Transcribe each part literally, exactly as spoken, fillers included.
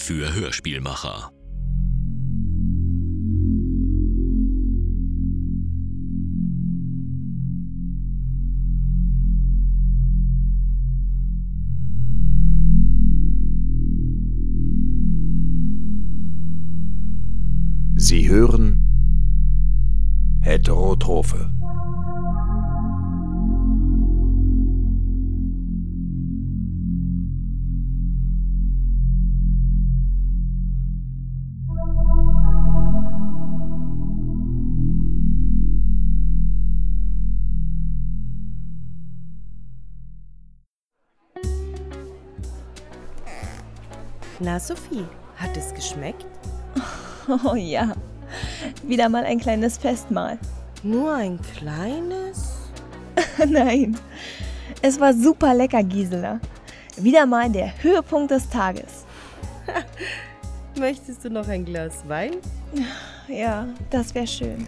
für Hörspielmacher. Sie hören Heterotrophe. Na Sophie, hat es geschmeckt? Oh ja, wieder mal ein kleines Festmahl. Nur ein kleines? Nein, es war super lecker, Gisela. Wieder mal der Höhepunkt des Tages. Möchtest du noch ein Glas Wein? Ja, das wäre schön.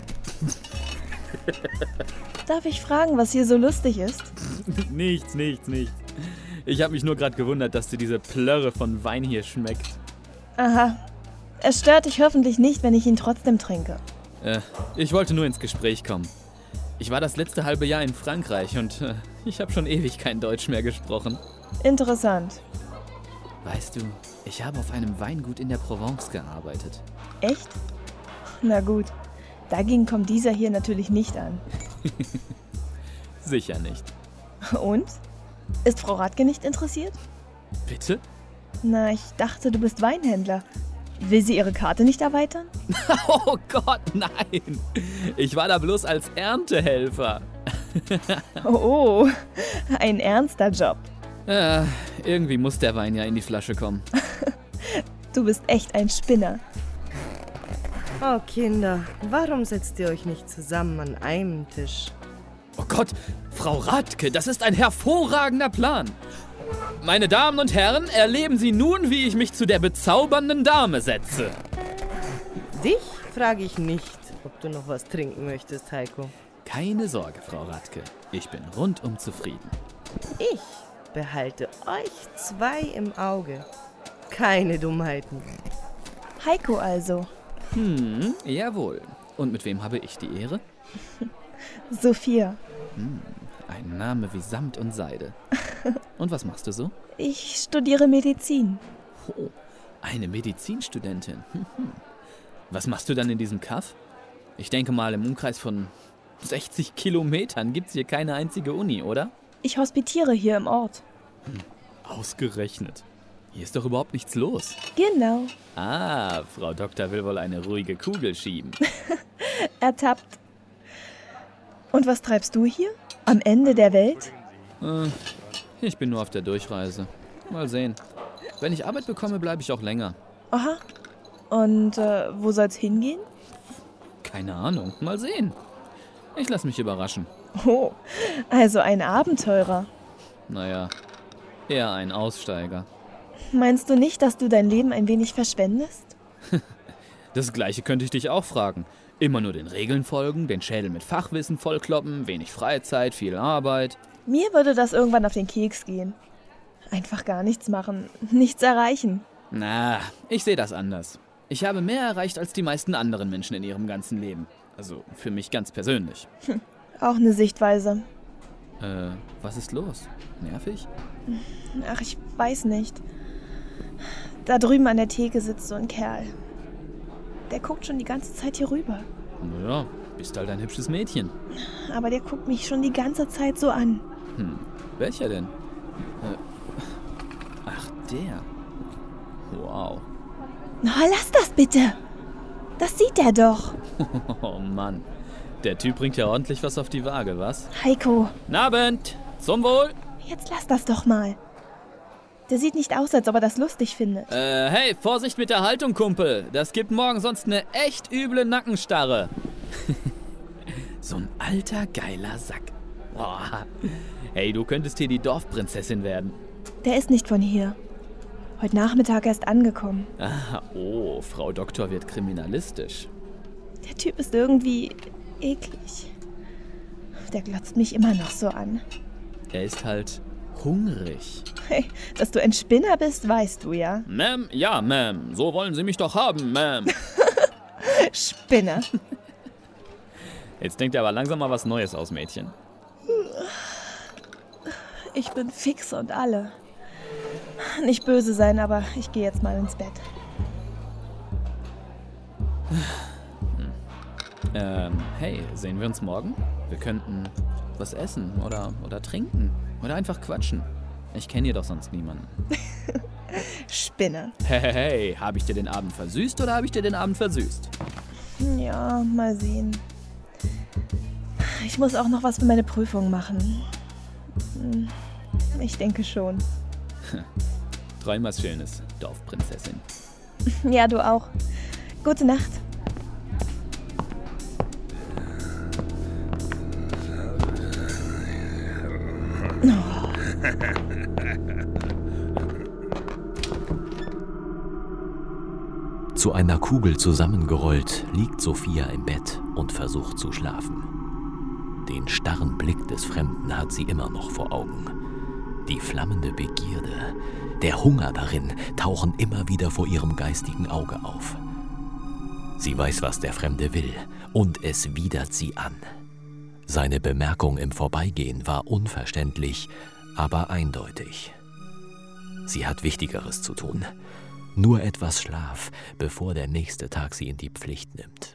Darf ich fragen, was hier so lustig ist? Nichts, nichts, nichts. Ich habe mich nur gerade gewundert, dass dir diese Plörre von Wein hier schmeckt. Aha. Es stört dich hoffentlich nicht, wenn ich ihn trotzdem trinke. Äh, ich wollte nur ins Gespräch kommen. Ich war das letzte halbe Jahr in Frankreich und äh, ich habe schon ewig kein Deutsch mehr gesprochen. Interessant. Weißt du, ich habe auf einem Weingut in der Provence gearbeitet. Echt? Na gut, dagegen kommt dieser hier natürlich nicht an. Sicher nicht. Und? Ist Frau Radke nicht interessiert? Bitte? Na, ich dachte, du bist Weinhändler. Will sie ihre Karte nicht erweitern? Oh Gott, nein! Ich war da bloß als Erntehelfer. Oh, ein ernster Job. Ja, irgendwie muss der Wein ja in die Flasche kommen. Du bist echt ein Spinner. Oh Kinder, warum setzt ihr euch nicht zusammen an einem Tisch? Oh Gott, Frau Radke, das ist ein hervorragender Plan. Meine Damen und Herren, erleben Sie nun, wie ich mich zu der bezaubernden Dame setze. Dich frage ich nicht, ob du noch was trinken möchtest, Heiko. Keine Sorge, Frau Radke. Ich bin rundum zufrieden. Ich behalte euch zwei im Auge. Keine Dummheiten. Heiko also. Hm, jawohl. Und mit wem habe ich die Ehre? Sophia. Hm, ein Name wie Samt und Seide. Und was machst du so? Ich studiere Medizin. Oh, eine Medizinstudentin. Hm, hm. Was machst du dann in diesem Kaff? Ich denke mal, im Umkreis von sechzig Kilometern gibt's hier keine einzige Uni, oder? Ich hospitiere hier im Ort. Hm, ausgerechnet. Hier ist doch überhaupt nichts los. Genau. Ah, Frau Doktor will wohl eine ruhige Kugel schieben. Ertappt. Und was treibst du hier? Am Ende der Welt? Äh, ich bin nur auf der Durchreise. Mal sehen. Wenn ich Arbeit bekomme, bleibe ich auch länger. Aha. Und äh, wo soll's hingehen? Keine Ahnung. Mal sehen. Ich lasse mich überraschen. Oh, also ein Abenteurer. Naja, eher ein Aussteiger. Meinst du nicht, dass du dein Leben ein wenig verschwendest? Das Gleiche könnte ich dich auch fragen. Immer nur den Regeln folgen, den Schädel mit Fachwissen vollkloppen, wenig Freizeit, viel Arbeit. Mir würde das irgendwann auf den Keks gehen. Einfach gar nichts machen, nichts erreichen. Na, ich sehe das anders. Ich habe mehr erreicht als die meisten anderen Menschen in ihrem ganzen Leben. Also für mich ganz persönlich. Hm, auch eine Sichtweise. Äh, was ist los? Nervig? Ach, ich weiß nicht. Da drüben an der Theke sitzt so ein Kerl. Der guckt schon die ganze Zeit hier rüber. Naja, bist halt ein hübsches Mädchen. Aber der guckt mich schon die ganze Zeit so an. Hm, welcher denn? Äh, ach, der. Wow. Oh, lass das bitte. Das sieht er doch. Oh Mann. Der Typ bringt ja ordentlich was auf die Waage, was? Heiko. Guten Abend. Zum Wohl. Jetzt lass das doch mal. Der sieht nicht aus, als ob er das lustig findet. Äh, hey, Vorsicht mit der Haltung, Kumpel. Das gibt morgen sonst eine echt üble Nackenstarre. So ein alter, geiler Sack. Boah. Hey, du könntest hier die Dorfprinzessin werden. Der ist nicht von hier. Heute Nachmittag erst angekommen. Ah, oh, Frau Doktor wird kriminalistisch. Der Typ ist irgendwie eklig. Der glotzt mich immer noch so an. Er ist halt hungrig. Hey, dass du ein Spinner bist, weißt du ja. Ma'am, ja, Ma'am. So wollen Sie mich doch haben, Ma'am. Spinner. Jetzt denkt ihr aber langsam mal was Neues aus, Mädchen. Ich bin fix und alle. Nicht böse sein, aber ich gehe jetzt mal ins Bett. Ähm, hey, sehen wir uns morgen? Wir könnten was essen oder, oder trinken oder einfach quatschen. Ich kenne hier doch sonst niemanden. Spinner. Hey, hey, hey, habe ich dir den Abend versüßt oder habe ich dir den Abend versüßt? Ja, mal sehen. Ich muss auch noch was für meine Prüfung machen. Hm, Ich denke schon. Träum was Schönes, Dorfprinzessin. Ja, du auch. Gute Nacht. Zu einer Kugel zusammengerollt liegt Sophia im Bett und versucht zu schlafen. Den starren Blick des Fremden hat sie immer noch vor Augen. Die flammende Begierde, der Hunger darin tauchen immer wieder vor ihrem geistigen Auge auf. Sie weiß, was der Fremde will, und es widert sie an. Seine Bemerkung im Vorbeigehen war unverständlich, aber eindeutig. Sie hat Wichtigeres zu tun. Nur etwas Schlaf, bevor der nächste Tag sie in die Pflicht nimmt.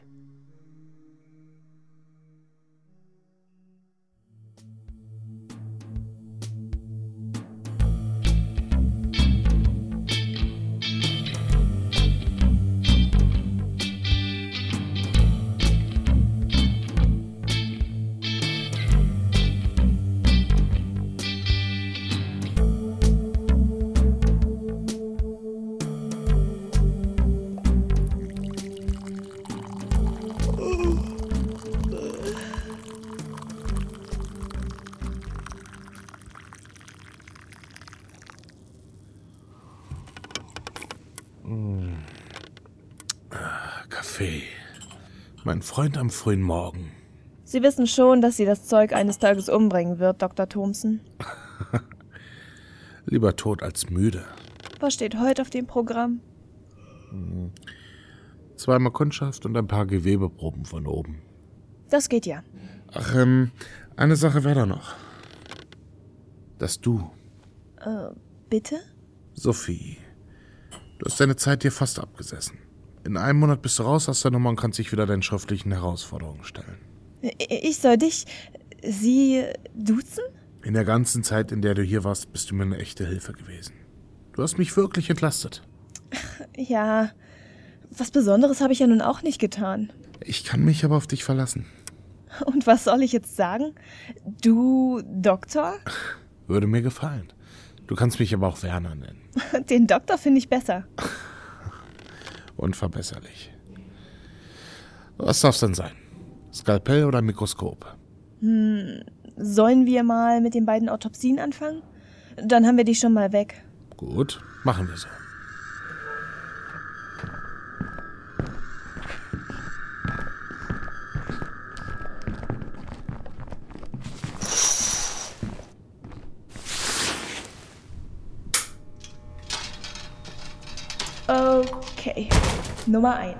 Kaffee. Mein Freund am frühen Morgen. Sie wissen schon, dass sie das Zeug eines Tages umbringen wird, Doktor Thompson. Lieber tot als müde. Was steht heute auf dem Programm? Zweimal Kundschaft und ein paar Gewebeproben von oben. Das geht ja. Ach, ähm, eine Sache wäre da noch. Das Du. Äh, bitte? Sophie. Du hast deine Zeit dir fast abgesessen. In einem Monat bist du raus aus der Nummer und kannst dich wieder deinen schriftlichen Herausforderungen stellen. Ich soll dich... Sie... duzen? In der ganzen Zeit, in der du hier warst, bist du mir eine echte Hilfe gewesen. Du hast mich wirklich entlastet. Ja, was Besonderes habe ich ja nun auch nicht getan. Ich kann mich aber auf dich verlassen. Und was soll ich jetzt sagen? Du Doktor? Würde mir gefallen. Du kannst mich aber auch Werner nennen. Den Doktor finde ich besser. Unverbesserlich. Was darf's denn sein? Skalpell oder Mikroskop? Hm, sollen wir mal mit den beiden Autopsien anfangen? Dann haben wir die schon mal weg. Gut, machen wir so. Okay, Nummer eins.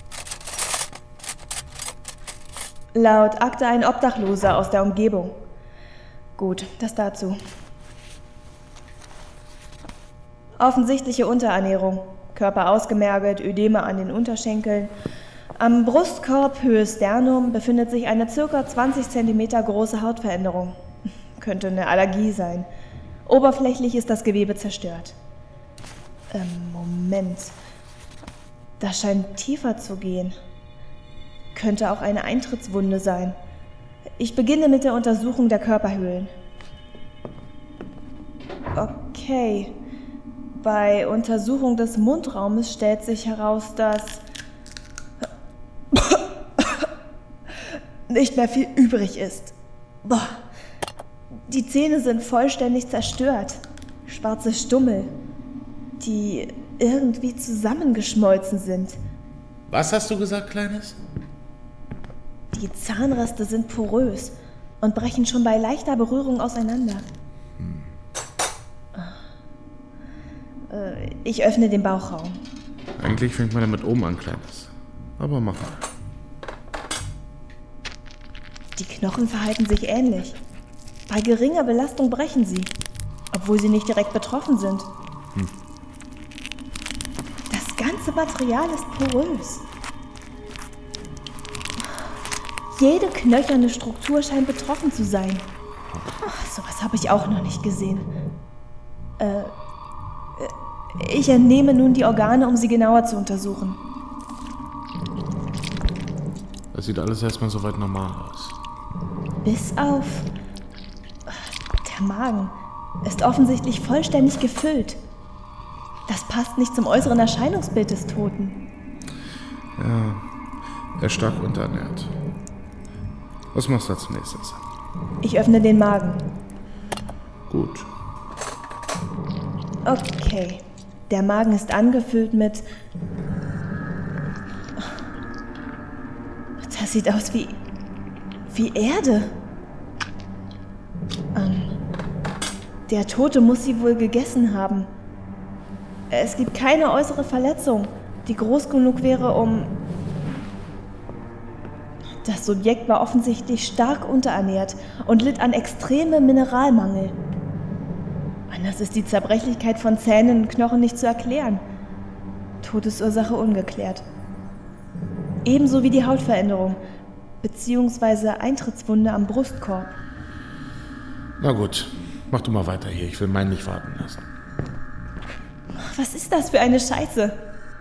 Laut Akte ein Obdachloser aus der Umgebung. Gut, das dazu. Offensichtliche Unterernährung, Körper ausgemergelt, Ödeme an den Unterschenkeln. Am Brustkorb, Höhe Sternum, befindet sich eine ca. zwanzig Zentimeter große Hautveränderung. Könnte eine Allergie sein. Oberflächlich ist das Gewebe zerstört. Ähm, Moment. Das scheint tiefer zu gehen. Könnte auch eine Eintrittswunde sein. Ich beginne mit der Untersuchung der Körperhöhlen. Okay. Bei Untersuchung des Mundraumes stellt sich heraus, dass nicht mehr viel übrig ist. Boah. Die Zähne sind vollständig zerstört. Schwarze Stummel, die irgendwie zusammengeschmolzen sind. Was hast du gesagt, Kleines? Die Zahnreste sind porös und brechen schon bei leichter Berührung auseinander. Hm. Äh, ich öffne den Bauchraum. Eigentlich fängt man damit oben an, Kleines. Aber mach mal. Die Knochen verhalten sich ähnlich. Bei geringer Belastung brechen sie, obwohl sie nicht direkt betroffen sind. Hm. Das ganze Material ist porös. Jede knöcherne Struktur scheint betroffen zu sein. Ach, sowas habe ich auch noch nicht gesehen. Äh, ich entnehme nun die Organe, um sie genauer zu untersuchen. Das sieht alles erstmal soweit normal aus. Bis auf... Der Magen ist offensichtlich vollständig gefüllt. Das passt nicht zum äußeren Erscheinungsbild des Toten. Ja, er ist stark unterernährt. Was machst du als nächstes? Ich öffne den Magen. Gut. Okay. Der Magen ist angefüllt mit... Das sieht aus wie... wie Erde. Ähm, der Tote muss sie wohl gegessen haben. Es gibt keine äußere Verletzung, die groß genug wäre, um... Das Subjekt war offensichtlich stark unterernährt und litt an extremem Mineralmangel. Anders ist die Zerbrechlichkeit von Zähnen und Knochen nicht zu erklären. Todesursache ungeklärt. Ebenso wie die Hautveränderung, beziehungsweise Eintrittswunde am Brustkorb. Na gut, mach du mal weiter hier. Ich will meinen nicht warten lassen. Was ist das für eine Scheiße?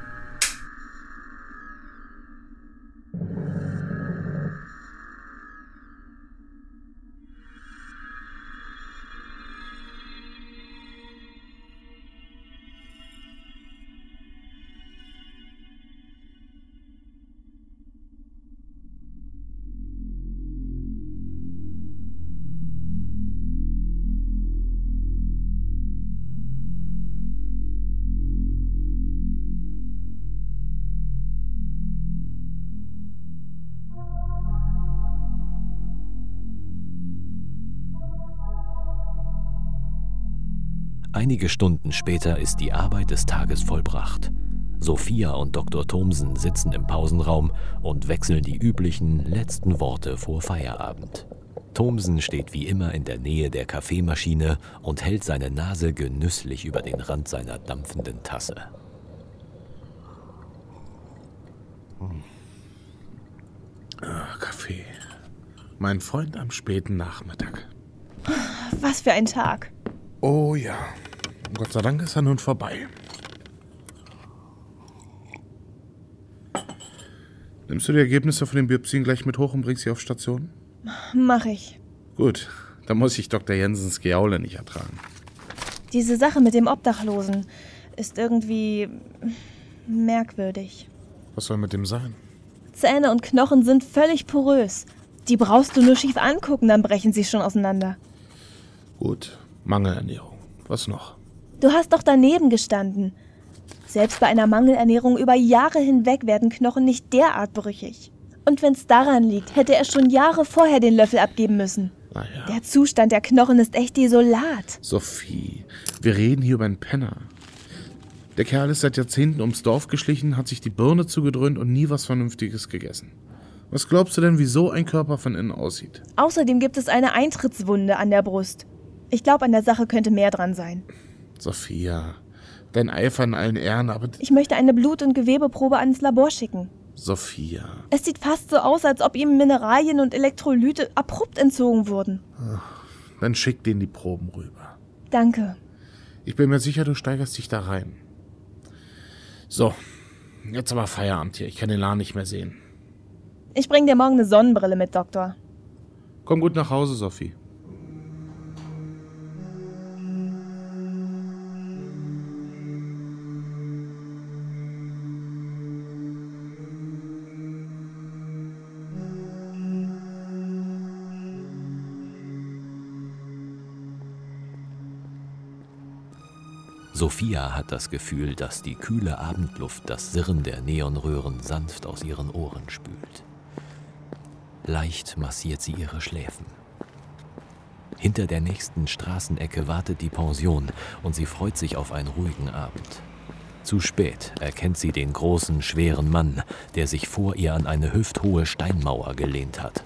Einige Stunden später ist die Arbeit des Tages vollbracht. Sophia und Doktor Thomsen sitzen im Pausenraum und wechseln die üblichen letzten Worte vor Feierabend. Thomsen steht wie immer in der Nähe der Kaffeemaschine und hält seine Nase genüsslich über den Rand seiner dampfenden Tasse. Ah, Kaffee. Mein Freund am späten Nachmittag. Was für ein Tag. Oh ja. Gott sei Dank ist er nun vorbei. Nimmst du die Ergebnisse von den Biopsien gleich mit hoch und bringst sie auf Station? Mach ich. Gut, dann muss ich Doktor Jensens Gejaule nicht ertragen. Diese Sache mit dem Obdachlosen ist irgendwie merkwürdig. Was soll mit dem sein? Zähne und Knochen sind völlig porös. Die brauchst du nur schief angucken, dann brechen sie schon auseinander. Gut, Mangelernährung. Was noch? Du hast doch daneben gestanden. Selbst bei einer Mangelernährung über Jahre hinweg werden Knochen nicht derart brüchig. Und wenn es daran liegt, hätte er schon Jahre vorher den Löffel abgeben müssen. Na ja. Der Zustand der Knochen ist echt desolat. Sophie, wir reden hier über einen Penner. Der Kerl ist seit Jahrzehnten ums Dorf geschlichen, hat sich die Birne zugedröhnt und nie was Vernünftiges gegessen. Was glaubst du denn, wie so ein Körper von innen aussieht? Außerdem gibt es eine Eintrittswunde an der Brust. Ich glaube, an der Sache könnte mehr dran sein. Sophia, dein Eifer in allen Ehren, aber... Ich möchte eine Blut- und Gewebeprobe ans Labor schicken. Sophia. Es sieht fast so aus, als ob ihm Mineralien und Elektrolyte abrupt entzogen wurden. Dann schick denen die Proben rüber. Danke. Ich bin mir sicher, du steigerst dich da rein. So, jetzt aber Feierabend hier. Ich kann den Laden nicht mehr sehen. Ich bring dir morgen eine Sonnenbrille mit, Doktor. Komm gut nach Hause, Sophie. Sophia hat das Gefühl, dass die kühle Abendluft das Sirren der Neonröhren sanft aus ihren Ohren spült. Leicht massiert sie ihre Schläfen. Hinter der nächsten Straßenecke wartet die Pension und sie freut sich auf einen ruhigen Abend. Zu spät erkennt sie den großen, schweren Mann, der sich vor ihr an eine hüfthohe Steinmauer gelehnt hat.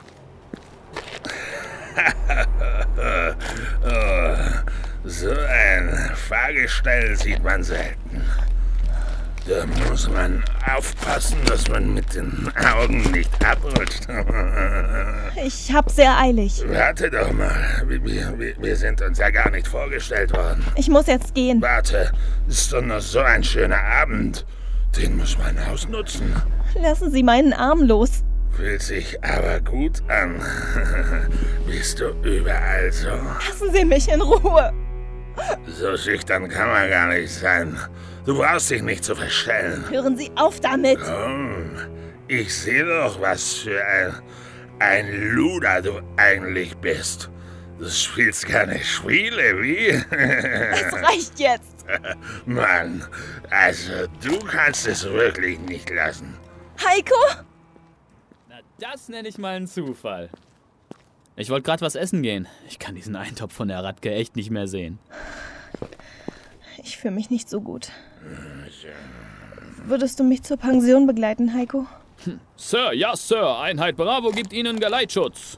Oh, so ein Fahrgestell sieht man selten. Da muss man aufpassen, dass man mit den Augen nicht abrutscht. Ich hab's sehr eilig. Warte doch mal. Wir, wir, wir sind uns ja gar nicht vorgestellt worden. Ich muss jetzt gehen. Warte, ist doch noch so ein schöner Abend. Den muss man ausnutzen. Lassen Sie meinen Arm los. Fühlt sich aber gut an. Bist du überall so? Lassen Sie mich in Ruhe. So schüchtern kann man gar nicht sein. Du brauchst dich nicht zu verstellen. Hören Sie auf damit. Komm, ich sehe doch, was für ein, ein Luder du eigentlich bist. Du spielst keine Spiele, wie? Es reicht jetzt. Mann, also du kannst es wirklich nicht lassen. Heiko? Na, das nenne ich mal einen Zufall. Ich wollte gerade was essen gehen. Ich kann diesen Eintopf von der Radke echt nicht mehr sehen. Ich fühle mich nicht so gut. Würdest du mich zur Pension begleiten, Heiko? Hm. Sir, ja, Sir. Einheit Bravo gibt Ihnen Geleitschutz.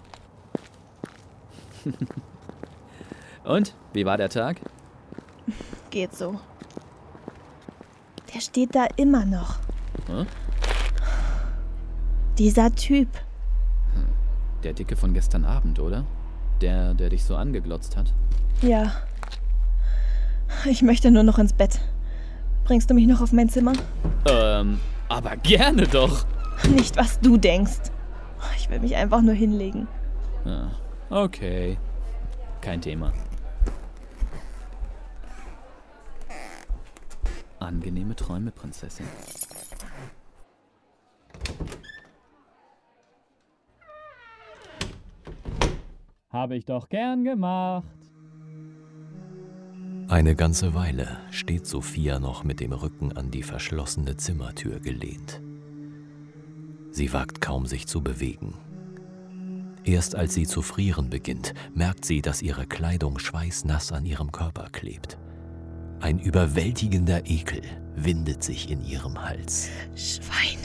Und, wie war der Tag? Geht so. Der steht da immer noch. Hm? Dieser Typ. Der Dicke von gestern Abend, oder? Der, der dich so angeglotzt hat? Ja. Ich möchte nur noch ins Bett. Bringst du mich noch auf mein Zimmer? Ähm, aber gerne doch. Nicht, was du denkst. Ich will mich einfach nur hinlegen. Ja, okay. Kein Thema. Angenehme Träume, Prinzessin. Habe ich doch gern gemacht. Eine ganze Weile steht Sophia noch mit dem Rücken an die verschlossene Zimmertür gelehnt. Sie wagt kaum, sich zu bewegen. Erst als sie zu frieren beginnt, merkt sie, dass ihre Kleidung schweißnass an ihrem Körper klebt. Ein überwältigender Ekel windet sich in ihrem Hals. Schwein.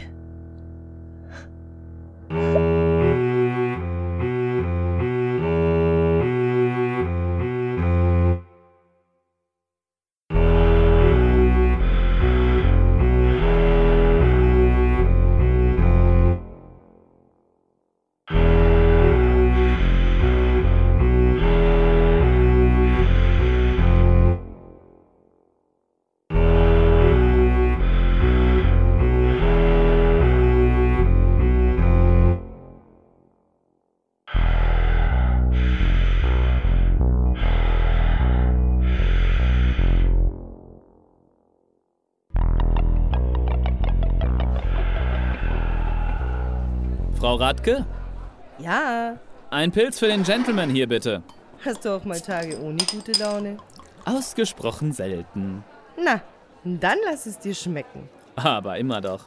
Frau Radke? Ja, Ein Pilz für den Gentleman hier, bitte. hast du auch mal Tage ohne gute Laune? Ausgesprochen selten. Na, dann lass es dir schmecken. Aber immer doch.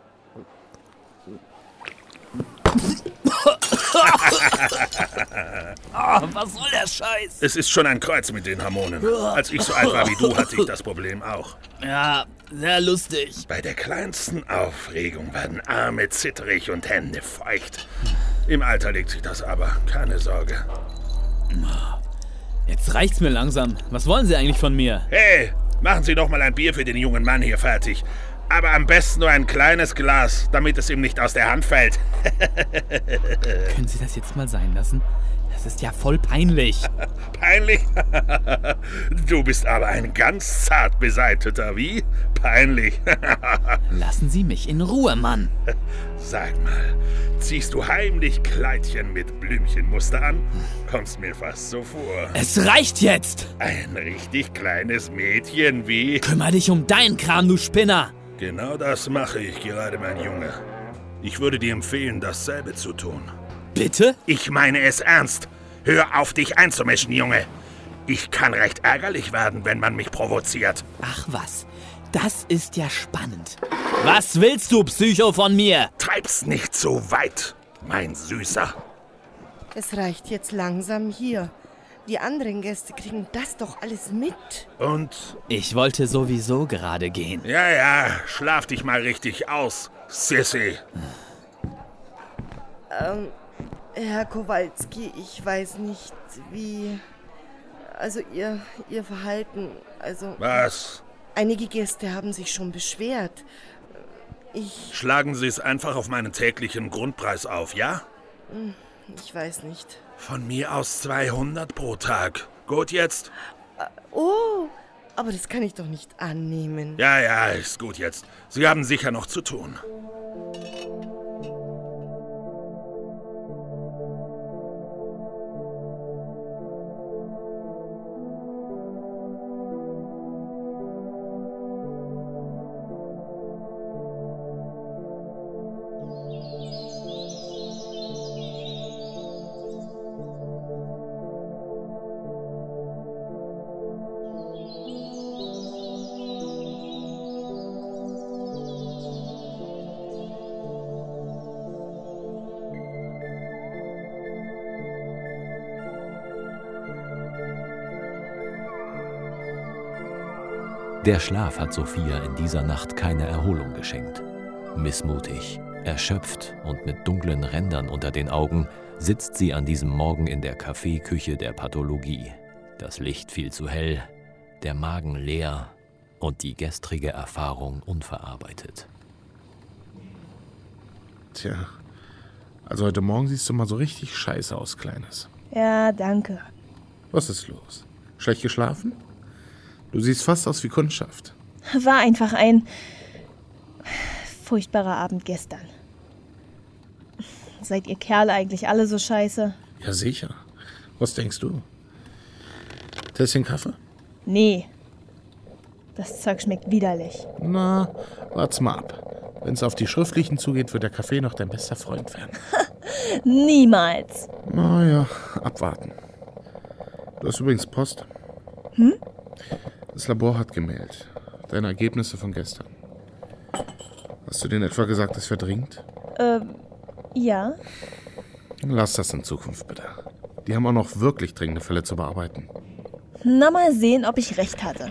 Oh, was soll der Scheiß? Es ist schon ein Kreuz mit den Hormonen. Als ich so alt war wie du, hatte ich das Problem auch. Ja, sehr lustig. Bei der kleinsten Aufregung werden Arme zitterig und Hände feucht. Im Alter legt sich das aber, keine Sorge. Jetzt reicht's mir langsam. Was wollen Sie eigentlich von mir? Hey, machen Sie doch mal ein Bier für den jungen Mann hier fertig. Aber am besten nur ein kleines Glas, damit es ihm nicht aus der Hand fällt. Können Sie das jetzt mal sein lassen? Das ist ja voll peinlich. Peinlich? Du bist aber ein ganz zart beseiteter, wie? Peinlich. Lassen Sie mich in Ruhe, Mann. Sag mal, ziehst du heimlich Kleidchen mit Blümchenmuster an? Kommst mir fast so vor. Es reicht jetzt! Ein richtig kleines Mädchen, wie? Kümmer dich um deinen Kram, du Spinner! Genau das mache ich gerade, mein Junge. Ich würde dir empfehlen, dasselbe zu tun. Bitte? Ich meine es ernst. Hör auf, dich einzumischen, Junge. Ich kann recht ärgerlich werden, wenn man mich provoziert. Ach was, das ist ja spannend. Was willst du, Psycho, von mir? Treib's nicht so weit, mein Süßer. Es reicht jetzt langsam hier. Die anderen Gäste kriegen das doch alles mit. Und? Ich wollte sowieso gerade gehen. Ja, ja, schlaf dich mal richtig aus, Sissy. Ähm, Herr Kowalski, ich weiß nicht, wie... Also ihr, ihr Verhalten, also... Was? Einige Gäste haben sich schon beschwert. Ich... Schlagen Sie es einfach auf meinen täglichen Grundpreis auf, ja? Ich weiß nicht. Von mir aus zweihundert pro Tag. Gut jetzt? Oh, aber das kann ich doch nicht annehmen. Ja, ja, ist gut jetzt. Sie haben sicher noch zu tun. Der Schlaf hat Sophia in dieser Nacht keine Erholung geschenkt. Missmutig, erschöpft und mit dunklen Rändern unter den Augen sitzt sie an diesem Morgen in der Kaffeeküche der Pathologie. Das Licht viel zu hell, der Magen leer und die gestrige Erfahrung unverarbeitet. Tja, also heute Morgen siehst du mal so richtig scheiße aus, Kleines. Ja, danke. Was ist los? Schlecht geschlafen? Du siehst fast aus wie Kundschaft. War einfach ein furchtbarer Abend gestern. Seid ihr Kerle eigentlich alle so scheiße? Ja, sicher. Was denkst du? Tässchen Kaffee? Nee. Das Zeug schmeckt widerlich. Na, wart's mal ab. Wenn's auf die Schriftlichen zugeht, wird der Kaffee noch dein bester Freund werden. Niemals. Na ja, abwarten. Du hast übrigens Post. Hm? Das Labor hat gemeldet. Deine Ergebnisse von gestern. Hast du denen etwa gesagt, es verdrängt? Ähm, ja. Lass das in Zukunft bitte. Die haben auch noch wirklich dringende Fälle zu bearbeiten. Na, mal sehen, ob ich recht hatte.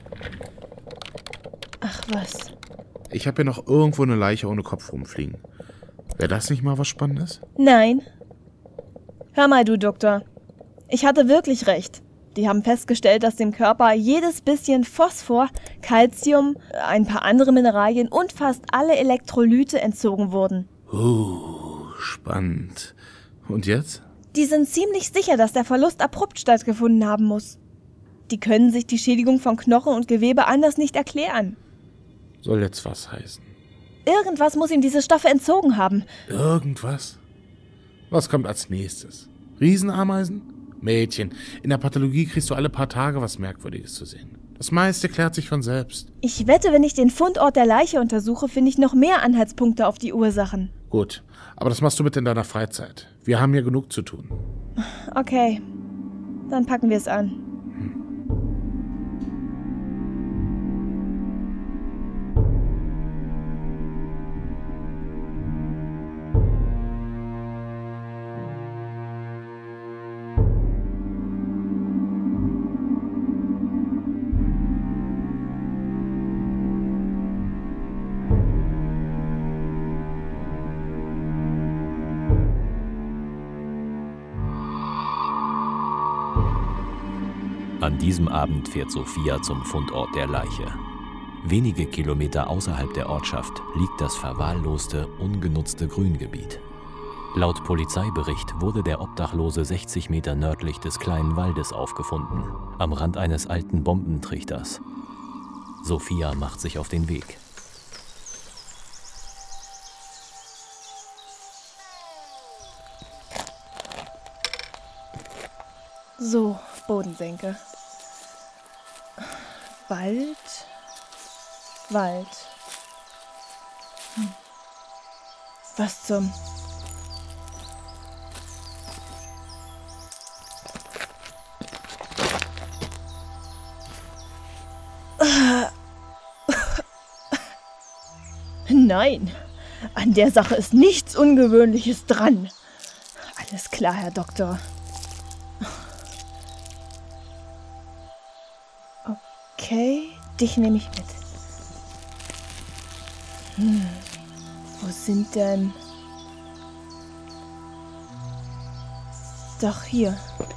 Ach, was? Ich habe hier noch irgendwo eine Leiche ohne Kopf rumfliegen. Wäre das nicht mal was Spannendes? Nein. Hör mal, du Doktor. Ich hatte wirklich recht. Die haben festgestellt, dass dem Körper jedes bisschen Phosphor, Calcium, ein paar andere Mineralien und fast alle Elektrolyte entzogen wurden. Uh, spannend. Und jetzt? Die sind ziemlich sicher, dass der Verlust abrupt stattgefunden haben muss. Die können sich die Schädigung von Knochen und Gewebe anders nicht erklären. Soll jetzt was heißen? Irgendwas muss ihm diese Stoffe entzogen haben. Irgendwas? Was kommt als nächstes? Riesenameisen? Mädchen, in der Pathologie kriegst du alle paar Tage was Merkwürdiges zu sehen. Das meiste klärt sich von selbst. Ich wette, wenn ich den Fundort der Leiche untersuche, finde ich noch mehr Anhaltspunkte auf die Ursachen. Gut, aber das machst du bitte in deiner Freizeit. Wir haben hier genug zu tun. Okay, dann packen wir es an. An diesem Abend fährt Sophia zum Fundort der Leiche. Wenige Kilometer außerhalb der Ortschaft liegt das verwahrloste, ungenutzte Grüngebiet. Laut Polizeibericht wurde der Obdachlose sechzig Meter nördlich des kleinen Waldes aufgefunden, am Rand eines alten Bombentrichters. Sophia macht sich auf den Weg. So, Bodensenke. Wald, Wald. Hm. Was zum... Nein, an der Sache ist nichts Ungewöhnliches dran. Alles klar, Herr Doktor. Okay, dich nehme ich mit. Hm, wo sind denn... Doch, hier.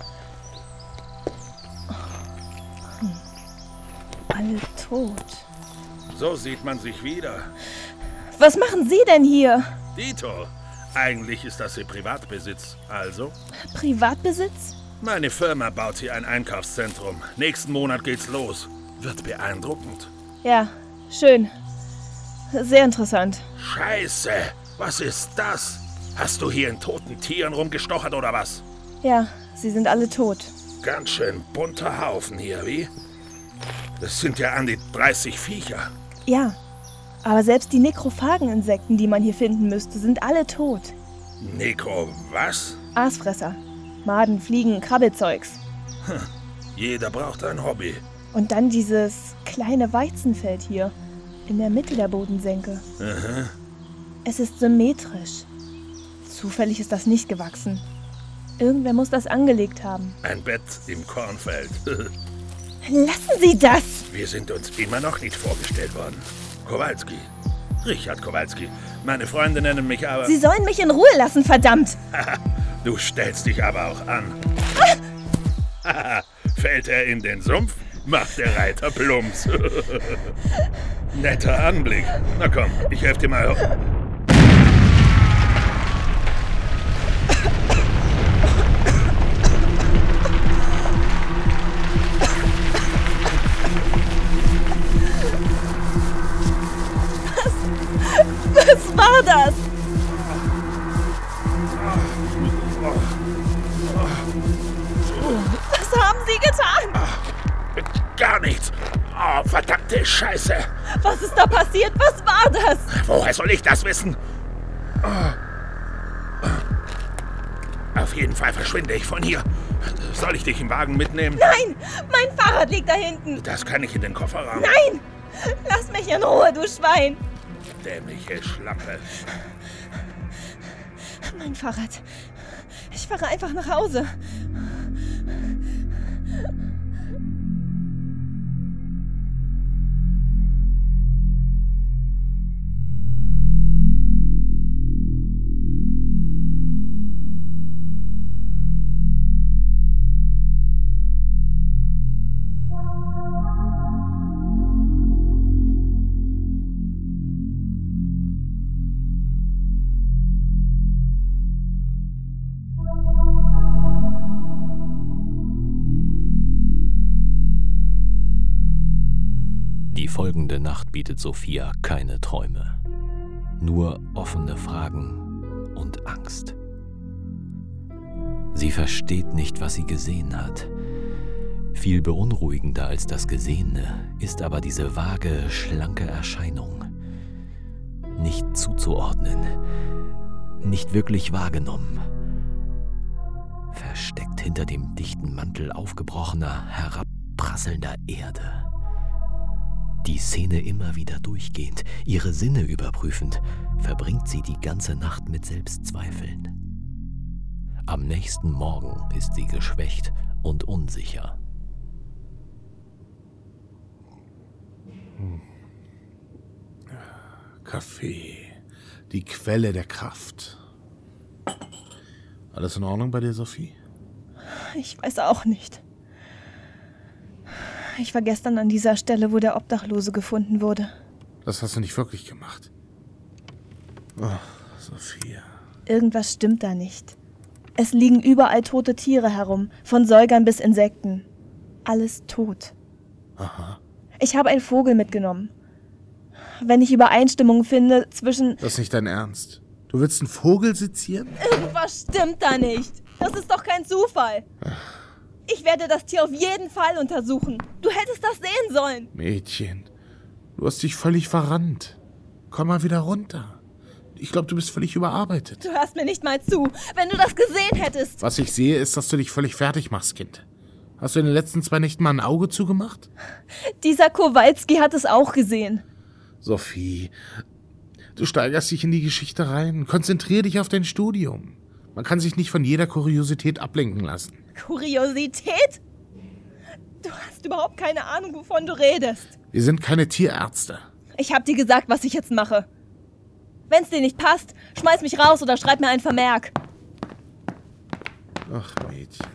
Hm. Alle tot. So sieht man sich wieder. Was machen Sie denn hier? Dito, eigentlich ist das hier Privatbesitz. Also? Privatbesitz? Meine Firma baut hier ein Einkaufszentrum. Nächsten Monat geht's los. Wird beeindruckend. Ja, schön. Sehr interessant. Scheiße, was ist das? Hast du hier in toten Tieren rumgestochert oder was? Ja, sie sind alle tot. Ganz schön bunter Haufen hier, wie? Das sind ja an die dreißig Viecher. Ja, aber selbst die Nekrophagen-Insekten, die man hier finden müsste, sind alle tot. Nekro, was? Aasfresser. Maden, Fliegen, Krabbelzeugs. Hm, jeder braucht ein Hobby. Und dann dieses kleine Weizenfeld hier, in der Mitte der Bodensenke. Aha. Es ist symmetrisch. Zufällig ist das nicht gewachsen. Irgendwer muss das angelegt haben. Ein Bett im Kornfeld. Lassen Sie das! Wir sind uns immer noch nicht vorgestellt worden. Kowalski. Richard Kowalski. Meine Freunde nennen mich aber... Sie sollen mich in Ruhe lassen, verdammt! Du stellst dich aber auch an. Fällt er in den Sumpf, macht der Reiter Plumps. Netter Anblick. Na komm, ich helfe dir mal hoch. Was war das? Was haben Sie getan? Gar nichts. Oh, verdammte Scheiße. Was ist da passiert? Was war das? Woher soll ich das wissen? Auf jeden Fall verschwinde ich von hier. Soll ich dich im Wagen mitnehmen? Nein, mein Fahrrad liegt da hinten. Das kann ich in den Kofferraum. Nein, lass mich in Ruhe, du Schwein. Dämliche Schlampe. Mein Fahrrad. Ich fahre einfach nach Hause. Die folgende Nacht bietet Sophia keine Träume, nur offene Fragen und Angst. Sie versteht nicht, was sie gesehen hat. Viel beunruhigender als das Gesehene ist aber diese vage, schlanke Erscheinung. Nicht zuzuordnen, nicht wirklich wahrgenommen. Versteckt hinter dem dichten Mantel aufgebrochener, herabprasselnder Erde. Die Szene immer wieder durchgehend, ihre Sinne überprüfend, verbringt sie die ganze Nacht mit Selbstzweifeln. Am nächsten Morgen ist sie geschwächt und unsicher. Kaffee, die Quelle der Kraft. Alles in Ordnung bei dir, Sophie? Ich weiß auch nicht. Ich war gestern an dieser Stelle, wo der Obdachlose gefunden wurde. Das hast du nicht wirklich gemacht. Oh, Sophia. Irgendwas stimmt da nicht. Es liegen überall tote Tiere herum, von Säugern bis Insekten. Alles tot. Aha. Ich habe einen Vogel mitgenommen. Wenn ich Übereinstimmungen finde zwischen... Das ist nicht dein Ernst. Du willst einen Vogel sezieren? Irgendwas stimmt da nicht. Das ist doch kein Zufall. Ich werde das Tier auf jeden Fall untersuchen. Du hättest das sehen sollen. Mädchen, du hast dich völlig verrannt. Komm mal wieder runter. Ich glaube, du bist völlig überarbeitet. Du hörst mir nicht mal zu. Wenn du das gesehen hättest. Was ich sehe, ist, dass du dich völlig fertig machst, Kind. Hast du in den letzten zwei Nächten mal ein Auge zugemacht? Dieser Kowalski hat es auch gesehen. Sophie, du steigerst dich in die Geschichte rein. Konzentrier dich auf dein Studium. Man kann sich nicht von jeder Kuriosität ablenken lassen. Kuriosität? Du hast überhaupt keine Ahnung, wovon du redest. Wir sind keine Tierärzte. Ich hab dir gesagt, was ich jetzt mache. Wenn's dir nicht passt, schmeiß mich raus oder schreib mir einen Vermerk. Ach, Mädchen.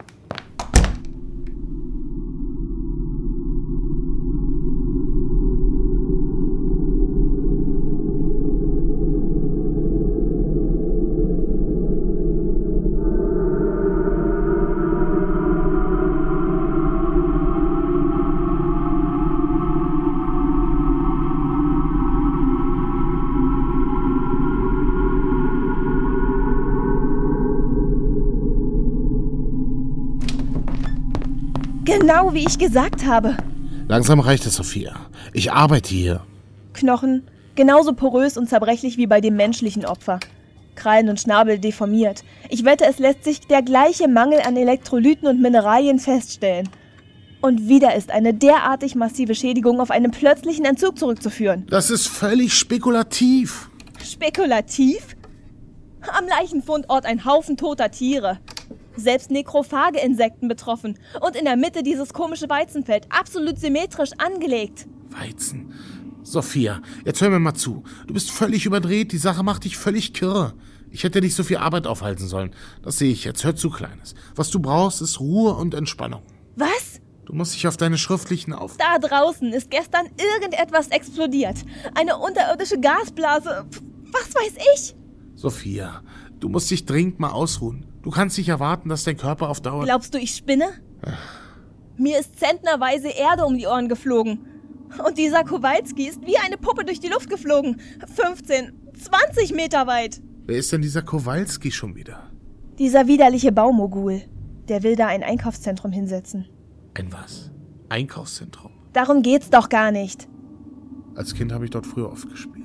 Genau wie ich gesagt habe. Langsam reicht es, Sophia. Ich arbeite hier. Knochen, genauso porös und zerbrechlich wie bei dem menschlichen Opfer. Krallen und Schnabel deformiert. Ich wette, es lässt sich der gleiche Mangel an Elektrolyten und Mineralien feststellen. Und wieder ist eine derartig massive Schädigung auf einen plötzlichen Entzug zurückzuführen. Das ist völlig spekulativ. Spekulativ? Am Leichenfundort ein Haufen toter Tiere. Selbst nekrophage Insekten betroffen. Und in der Mitte dieses komische Weizenfeld, absolut symmetrisch angelegt. Weizen? Sophia, jetzt hör mir mal zu. Du bist völlig überdreht, die Sache macht dich völlig kirre. Ich hätte nicht so viel Arbeit aufhalten sollen. Das sehe ich jetzt. Hör zu, Kleines. Was du brauchst, ist Ruhe und Entspannung. Was? Du musst dich auf deine schriftlichen auf... Da draußen ist gestern irgendetwas explodiert. Eine unterirdische Gasblase. Was weiß ich? Sophia, du musst dich dringend mal ausruhen. Du kannst nicht erwarten, dass dein Körper auf Dauer... Glaubst du, ich spinne? Mir ist zentnerweise Erde um die Ohren geflogen. Und dieser Kowalski ist wie eine Puppe durch die Luft geflogen. fünfzehn, zwanzig Meter weit. Wer ist denn dieser Kowalski schon wieder? Dieser widerliche Baumogul. Der will da ein Einkaufszentrum hinsetzen. Ein was? Einkaufszentrum? Darum geht's doch gar nicht. Als Kind habe ich dort früher oft gespielt.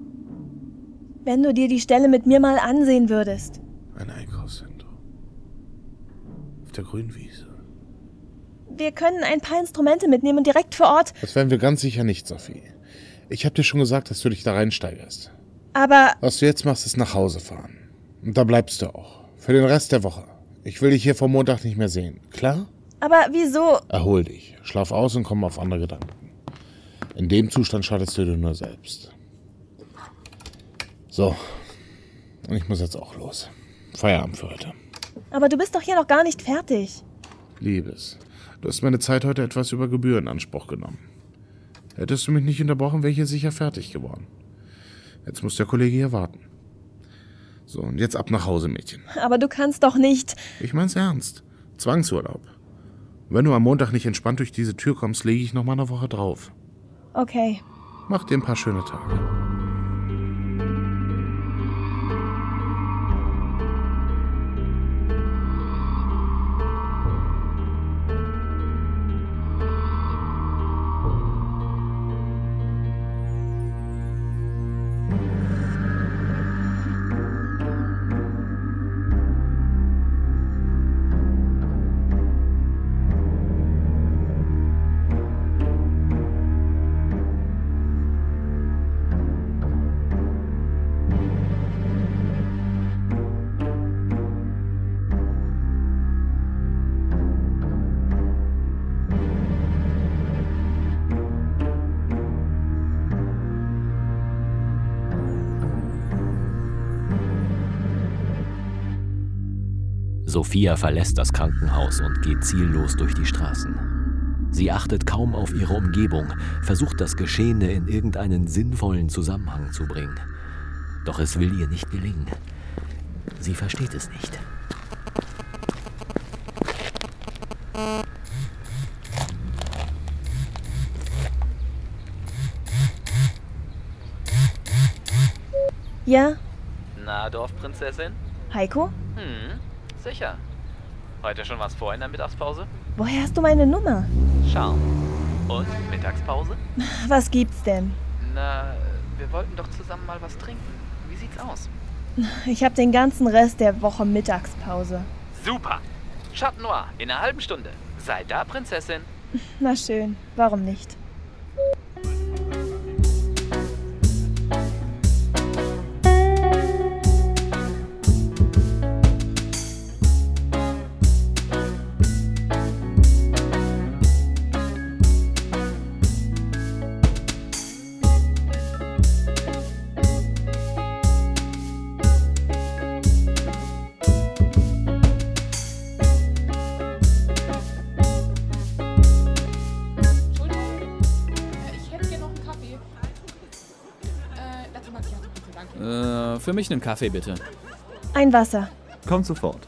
Wenn du dir die Stelle mit mir mal ansehen würdest. Ein Einkaufszentrum. Auf der Grünwiese. Wir können ein paar Instrumente mitnehmen und direkt vor Ort... Das werden wir ganz sicher nicht, Sophie. Ich habe dir schon gesagt, dass du dich da reinsteigerst. Aber... Was du jetzt machst, ist nach Hause fahren. Und da bleibst du auch. Für den Rest der Woche. Ich will dich hier vom Montag nicht mehr sehen. Klar? Aber wieso... Erhol dich. Schlaf aus und komm auf andere Gedanken. In dem Zustand schadest du dir nur selbst. So. Und ich muss jetzt auch los. Feierabend für heute. Aber du bist doch hier noch gar nicht fertig. Liebes, du hast meine Zeit heute etwas über Gebühr in Anspruch genommen. Hättest du mich nicht unterbrochen, wäre ich hier sicher fertig geworden. Jetzt muss der Kollege hier warten. So, und jetzt ab nach Hause, Mädchen. Aber du kannst doch nicht... Ich mein's ernst. Zwangsurlaub. Wenn du am Montag nicht entspannt durch diese Tür kommst, lege ich noch mal eine Woche drauf. Okay. Mach dir ein paar schöne Tage. Sophia verlässt das Krankenhaus und geht ziellos durch die Straßen. Sie achtet kaum auf ihre Umgebung, versucht das Geschehene in irgendeinen sinnvollen Zusammenhang zu bringen. Doch es will ihr nicht gelingen. Sie versteht es nicht. Ja, Na, Dorfprinzessin? Heiko? Hm, sicher. Heute schon was vor in der Mittagspause? Woher hast du meine Nummer? Schau. Und Mittagspause? Was gibt's denn? Na, wir wollten doch zusammen mal was trinken. Wie sieht's aus? Ich habe den ganzen Rest der Woche Mittagspause. Super! Chat Noir, in einer halben Stunde. Sei da, Prinzessin. Na schön, warum nicht? für mich einen Kaffee bitte. Ein Wasser. Kommt sofort.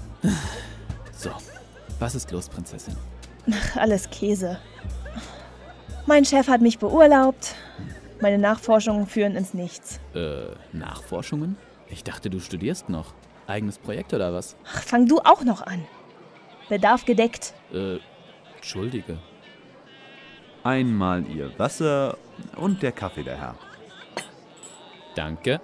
So, was ist los, Prinzessin? Ach, alles Käse. Mein Chef hat mich beurlaubt. Meine Nachforschungen führen ins Nichts. Äh, Nachforschungen? Ich dachte, du studierst noch. Eigenes Projekt oder was? Ach, fang du auch noch an. Bedarf gedeckt. Äh, entschuldige. Einmal Ihr Wasser und der Kaffee, der Herr. Danke.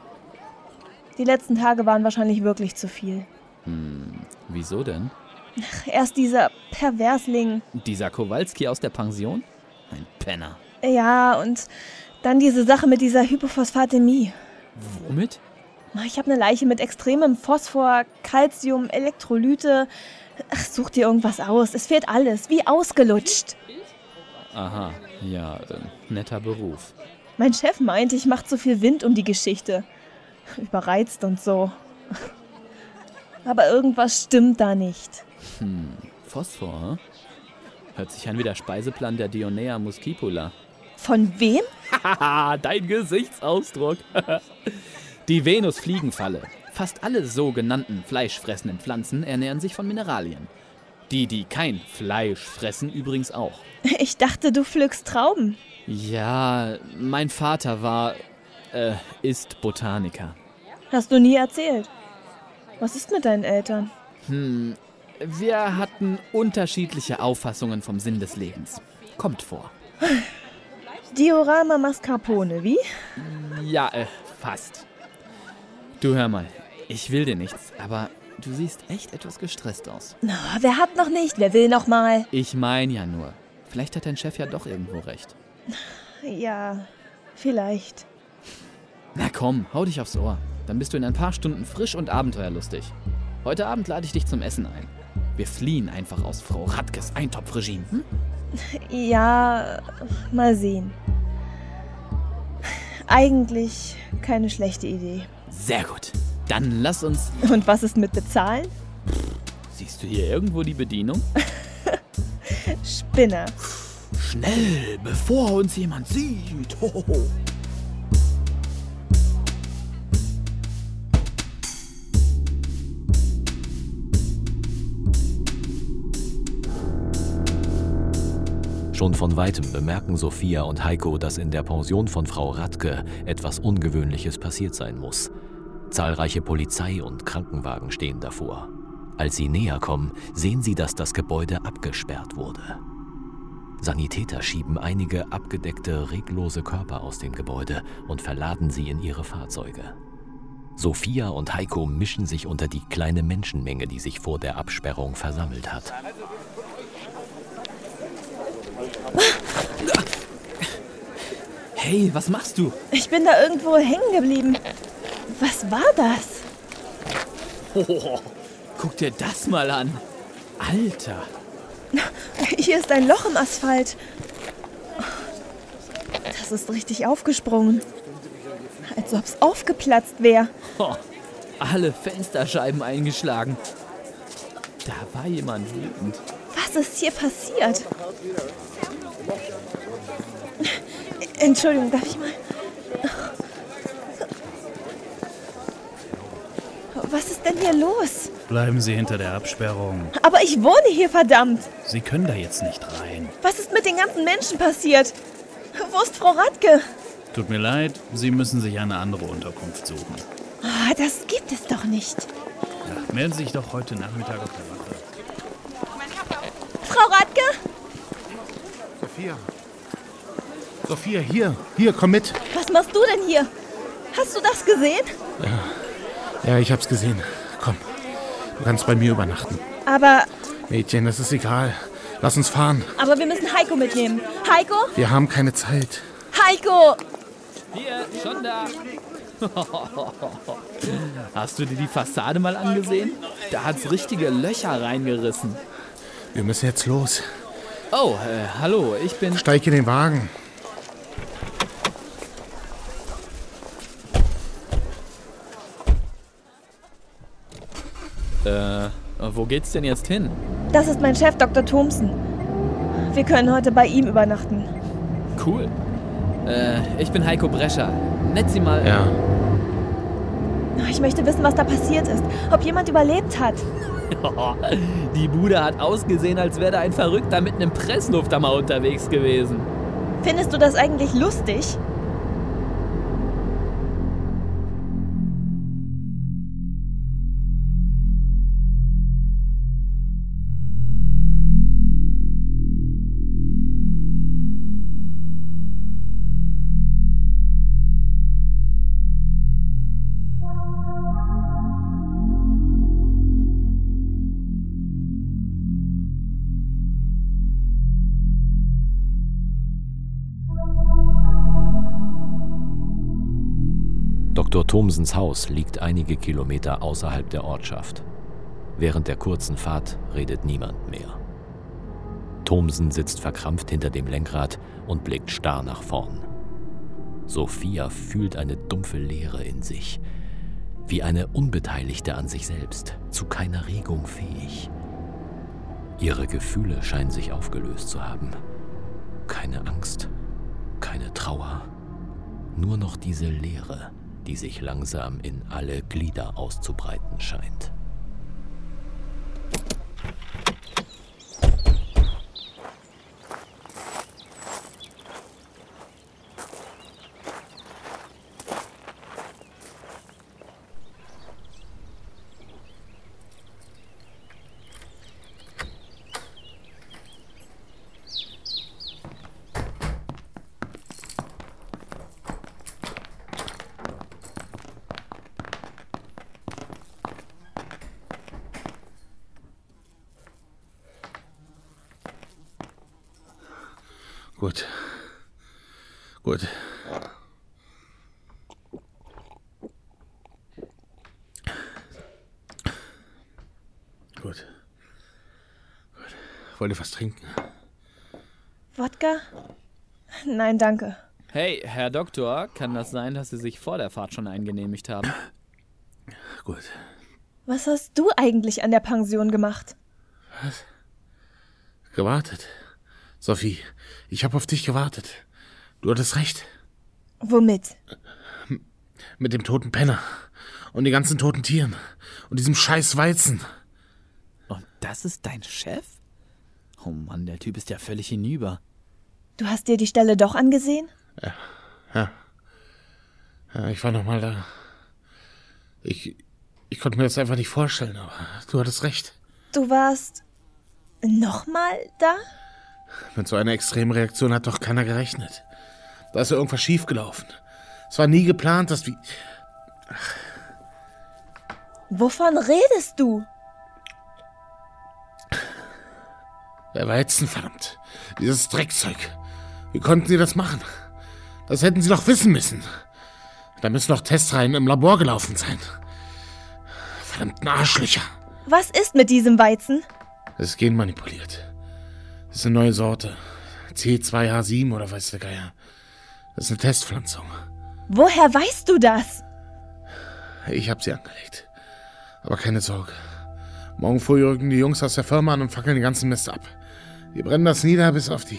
Die letzten Tage waren wahrscheinlich wirklich zu viel. Hm, wieso denn? Ach, erst dieser Perversling. Dieser Kowalski aus der Pension? Ein Penner. Ja, und dann diese Sache mit dieser Hypophosphatämie. Womit? Ich habe eine Leiche mit extremem Phosphor, Calcium, Elektrolyte. Ach, such dir irgendwas aus. Es fehlt alles, wie ausgelutscht. Aha, ja, äh, netter Beruf. Mein Chef meinte, ich mache zu viel Wind um die Geschichte. Überreizt und so. Aber irgendwas stimmt da nicht. Hm, Phosphor, hm? Hört sich an wie der Speiseplan der Dionea muscipula. Von wem? Haha, dein Gesichtsausdruck. Die Venusfliegenfalle. Fast alle sogenannten fleischfressenden Pflanzen ernähren sich von Mineralien. Die, die kein Fleisch fressen, übrigens auch. Ich dachte, du pflückst Trauben. Ja, mein Vater war, äh, ist Botaniker. Hast du nie erzählt. Was ist mit deinen Eltern? Hm, wir hatten unterschiedliche Auffassungen vom Sinn des Lebens. Kommt vor. Diorama Mascarpone, wie? Ja, äh, fast. Du, hör mal, ich will dir nichts, aber du siehst echt etwas gestresst aus. Na, wer hat noch nicht? Wer will noch mal? Ich mein ja nur, vielleicht hat dein Chef ja doch irgendwo recht. Ja, vielleicht. Na komm, hau dich aufs Ohr. Dann bist du in ein paar Stunden frisch und abenteuerlustig. Heute Abend lade ich dich zum Essen ein. Wir fliehen einfach aus Frau Radkes Eintopfregime. Hm? Ja, mal sehen. Eigentlich keine schlechte Idee. Sehr gut. Dann lass uns... Und was ist mit Bezahlen? Siehst du hier irgendwo die Bedienung? Spinner. Schnell, bevor uns jemand sieht. Hohoho. Schon von Weitem bemerken Sophia und Heiko, dass in der Pension von Frau Radke etwas Ungewöhnliches passiert sein muss. Zahlreiche Polizei- und Krankenwagen stehen davor. Als sie näher kommen, sehen sie, dass das Gebäude abgesperrt wurde. Sanitäter schieben einige abgedeckte, reglose Körper aus dem Gebäude und verladen sie in ihre Fahrzeuge. Sophia und Heiko mischen sich unter die kleine Menschenmenge, die sich vor der Absperrung versammelt hat. Hey, was machst du? Ich bin da irgendwo hängen geblieben. Was war das? Oh, guck dir das mal an. Alter. Hier ist ein Loch im Asphalt. Das ist richtig aufgesprungen. Als ob es aufgeplatzt wäre. Oh, alle Fensterscheiben eingeschlagen. Da war jemand wütend. Was ist hier passiert? Entschuldigung, darf ich mal... Was ist denn hier los? Bleiben Sie hinter der Absperrung. Aber ich wohne hier, verdammt. Sie können da jetzt nicht rein. Was ist mit den ganzen Menschen passiert? Wo ist Frau Radke? Tut mir leid, Sie müssen sich eine andere Unterkunft suchen. Oh, das gibt es doch nicht. Ja, melden Sie sich doch heute Nachmittag auf der Wache. Frau Radke? Sophia. Sophia, hier. Hier, komm mit. Was machst du denn hier? Hast du das gesehen? Ja, ich hab's gesehen. Komm, du kannst bei mir übernachten. Aber, Mädchen, das ist egal. Lass uns fahren. aber wir müssen Heiko mitnehmen. Heiko? Wir haben keine Zeit. Heiko! Hier, schon da. Hast du dir die Fassade mal angesehen? Da hat's richtige Löcher reingerissen. Wir müssen jetzt los. Oh, äh, hallo, ich bin... Steig in den Wagen. Äh, wo geht's denn jetzt hin? Das ist mein Chef, Doktor Thomsen. Wir können heute bei ihm übernachten. Cool. Äh, ich bin Heiko Brescher. Nett Sie mal... Ja. Ich möchte wissen, was da passiert ist. Ob jemand überlebt hat. Die Bude hat ausgesehen, als wäre da ein Verrückter mit einem Presslufter unterwegs gewesen. Findest du das eigentlich lustig? Doktor Thomsens Haus liegt einige Kilometer außerhalb der Ortschaft. Während der kurzen Fahrt redet niemand mehr. Thomsen sitzt verkrampft hinter dem Lenkrad und blickt starr nach vorn. Sophia fühlt eine dumpfe Leere in sich, wie eine Unbeteiligte an sich selbst, zu keiner Regung fähig. Ihre Gefühle scheinen sich aufgelöst zu haben. Keine Angst, keine Trauer, nur noch diese Leere, die sich langsam in alle Glieder auszubreiten scheint. Gut. Gut. Gut. Gut. Wollt ihr was trinken? Wodka? Nein, danke. Hey, Herr Doktor, kann das sein, dass Sie sich vor der Fahrt schon eingenehmigt haben? Gut. Was hast du eigentlich an der Pension gemacht? Was? Gewartet. Sophie, ich habe auf dich gewartet. Du hattest recht. Womit? Mit dem toten Penner und den ganzen toten Tieren und diesem scheiß Weizen. Und das ist dein Chef? Oh Mann, der Typ ist ja völlig hinüber. Du hast dir die Stelle doch angesehen? Ja, ja. Ja, ich war noch mal da. Ich, ich konnte mir das einfach nicht vorstellen, aber du hattest recht. Du warst nochmal da? Mit so einer extremen Reaktion hat doch keiner gerechnet. Da ist ja irgendwas schiefgelaufen. Es war nie geplant, dass wir... Ach. Wovon redest du? Der Weizen, verdammt. Dieses Dreckzeug. Wie konnten sie das machen? Das hätten sie doch wissen müssen. Da müssen doch Testreihen im Labor gelaufen sein. Verdammten Arschlöcher. Was ist mit diesem Weizen? Es ist genmanipuliert. Das ist eine neue Sorte. C zwei H sieben oder weiß der Geier. Das ist eine Testpflanzung. Woher weißt du das? Ich habe sie angelegt. Aber keine Sorge. Morgen früh rücken die Jungs aus der Firma an und fackeln den ganzen Mist ab. Wir brennen das nieder bis auf die...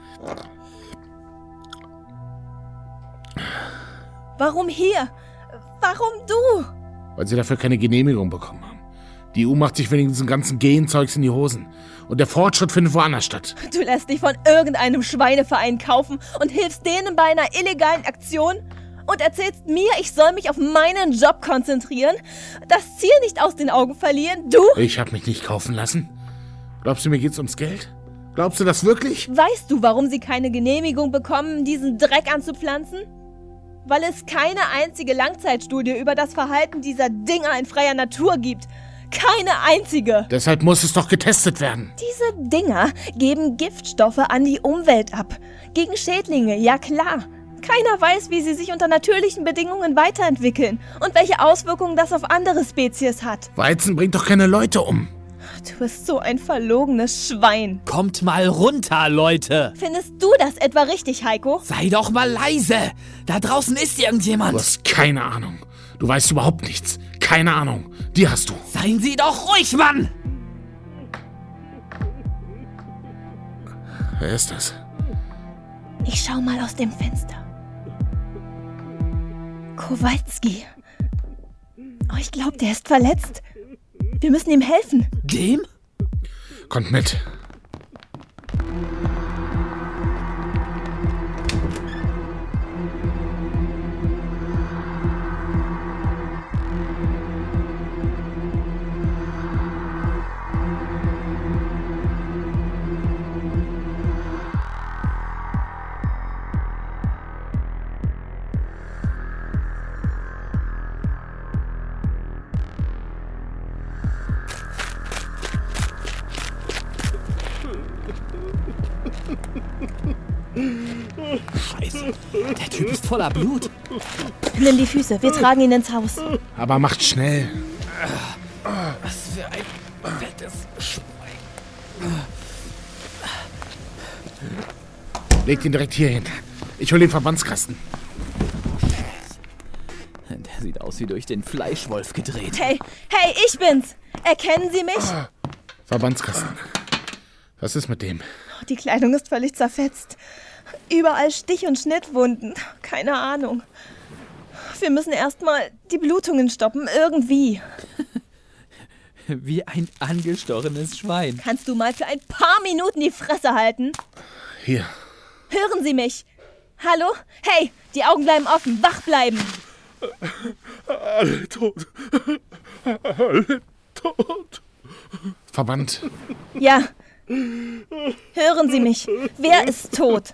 Warum hier? Warum du? Weil sie dafür keine Genehmigung bekommen haben. Die E U macht sich wegen diesem ganzen Genzeugs in die Hosen. Und der Fortschritt findet woanders statt. Du lässt dich von irgendeinem Schweineverein kaufen und hilfst denen bei einer illegalen Aktion und erzählst mir, ich soll mich auf meinen Job konzentrieren, das Ziel nicht aus den Augen verlieren, du? Ich hab mich nicht kaufen lassen. Glaubst du, mir geht's ums Geld? Glaubst du das wirklich? Weißt du, warum sie keine Genehmigung bekommen, diesen Dreck anzupflanzen? Weil es keine einzige Langzeitstudie über das Verhalten dieser Dinger in freier Natur gibt. Keine einzige. Deshalb muss es doch getestet werden. Diese Dinger geben Giftstoffe an die Umwelt ab. Gegen Schädlinge, ja klar. Keiner weiß, wie sie sich unter natürlichen Bedingungen weiterentwickeln und welche Auswirkungen das auf andere Spezies hat. Weizen bringt doch keine Leute um. Du bist so ein verlogenes Schwein. Kommt mal runter, Leute. Findest du das etwa richtig, Heiko? Sei doch mal leise. Da draußen ist irgendjemand. Du hast keine Ahnung. Du weißt überhaupt nichts. Keine Ahnung. Die hast du. Seien Sie doch ruhig, Mann! Wer ist das? Ich schau mal aus dem Fenster. Kowalski. Oh, ich glaube, der ist verletzt. Wir müssen ihm helfen. Dem? Kommt mit. Scheiße, der Typ ist voller Blut. Nimm die Füße, wir tragen ihn ins Haus. Aber macht schnell. Was für ein fettes Schwein. Legt ihn direkt hier hin. Ich hol den Verbandskasten. Der sieht aus wie durch den Fleischwolf gedreht. Hey, hey, ich bin's. Erkennen Sie mich? Verbandskasten. Was ist mit dem? Die Kleidung ist völlig zerfetzt. Überall Stich- und Schnittwunden. Keine Ahnung. Wir müssen erstmal die Blutungen stoppen, irgendwie. Wie ein angestochenes Schwein. Kannst du mal für ein paar Minuten die Fresse halten? Hier. Hören Sie mich? Hallo? Hey, die Augen bleiben offen. Wach bleiben. Alle tot. Alle tot. Verband. Ja. Hören Sie mich. Wer ist tot?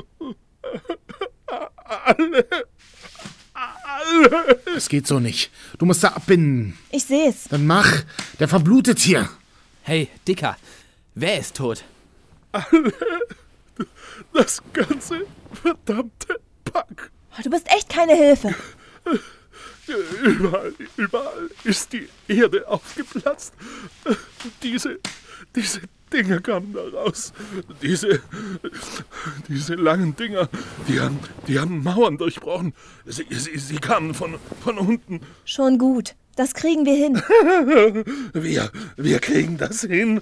Alle. Alle. Es geht so nicht. Du musst da abbinden. Ich seh's. Dann mach. Der verblutet hier. Hey, Dicker, wer ist tot? Alle. Das ganze verdammte Pack. Oh, du bist echt keine Hilfe. Überall, überall ist die Erde aufgeplatzt. Diese, diese Dinger kamen da raus. Diese, diese langen Dinger, die haben, die haben Mauern durchbrochen. Sie, sie, sie kamen von, von unten. Schon gut. Das kriegen wir hin. Wir, wir kriegen das hin.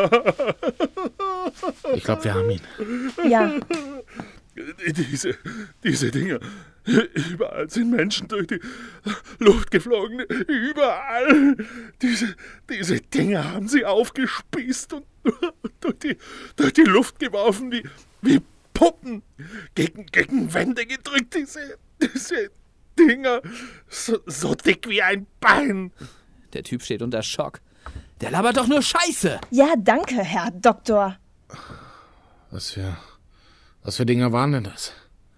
Ich glaube, wir haben ihn. Ja. Diese, diese Dinger. Überall sind Menschen durch die Luft geflogen. Überall. Diese, diese Dinger haben sie aufgespießt und durch die, durch die Luft geworfen, wie, wie Puppen. Gegen, gegen Wände gedrückt, diese, diese Dinger. So, so dick wie ein Bein. Der Typ steht unter Schock. Der labert doch nur Scheiße. Ja, danke, Herr Doktor. Was für, was für Dinger waren denn das?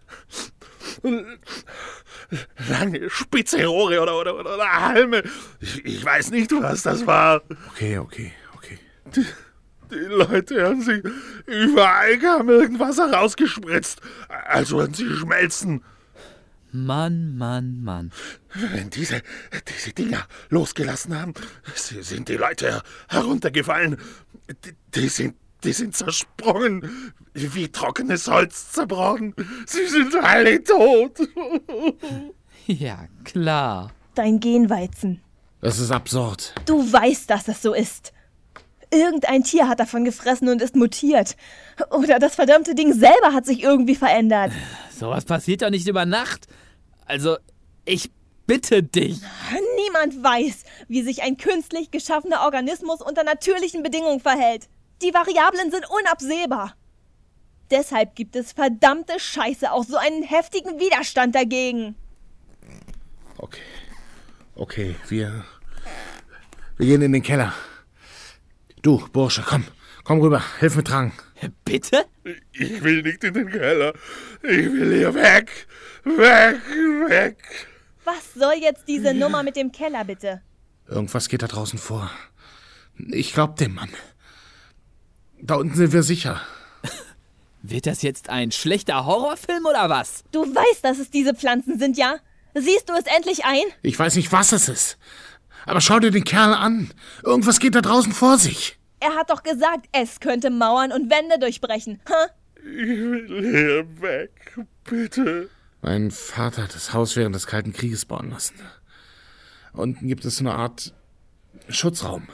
Lange, spitze Rohre oder, oder, oder Halme. Ich, ich weiß nicht, was das war. Okay, okay, okay. Die, die Leute haben sich... Überall kam irgendwas herausgespritzt, als würden sie schmelzen. Mann, Mann, Mann. Wenn diese, diese Dinger losgelassen haben, sind die Leute heruntergefallen. Die, die sind... Die sind zersprungen, wie trockenes Holz zerbrochen. Sie sind alle tot. Ja, klar. Dein Genweizen. Das ist absurd. Du weißt, dass es so ist. Irgendein Tier hat davon gefressen und ist mutiert. Oder das verdammte Ding selber hat sich irgendwie verändert. Sowas passiert doch nicht über Nacht. Also, ich bitte dich. Niemand weiß, wie sich ein künstlich geschaffener Organismus unter natürlichen Bedingungen verhält. Die Variablen sind unabsehbar. Deshalb gibt es verdammte Scheiße auch so einen heftigen Widerstand dagegen. Okay. Okay, wir... Wir gehen in den Keller. Du, Bursche, komm. Komm rüber, hilf mir tragen. Bitte? Ich will nicht in den Keller. Ich will hier weg. Weg, weg. Was soll jetzt diese Nummer mit dem Keller, bitte? Irgendwas geht da draußen vor. Ich glaub dem Mann. Da unten sind wir sicher. Wird das jetzt ein schlechter Horrorfilm oder was? Du weißt, dass es diese Pflanzen sind, ja? Siehst du es endlich ein? Ich weiß nicht, was es ist. Aber schau dir den Kerl an. Irgendwas geht da draußen vor sich. Er hat doch gesagt, es könnte Mauern und Wände durchbrechen. Huh? Ich will hier weg. Bitte. Mein Vater hat das Haus während des Kalten Krieges bauen lassen. Unten gibt es so eine Art Schutzraum.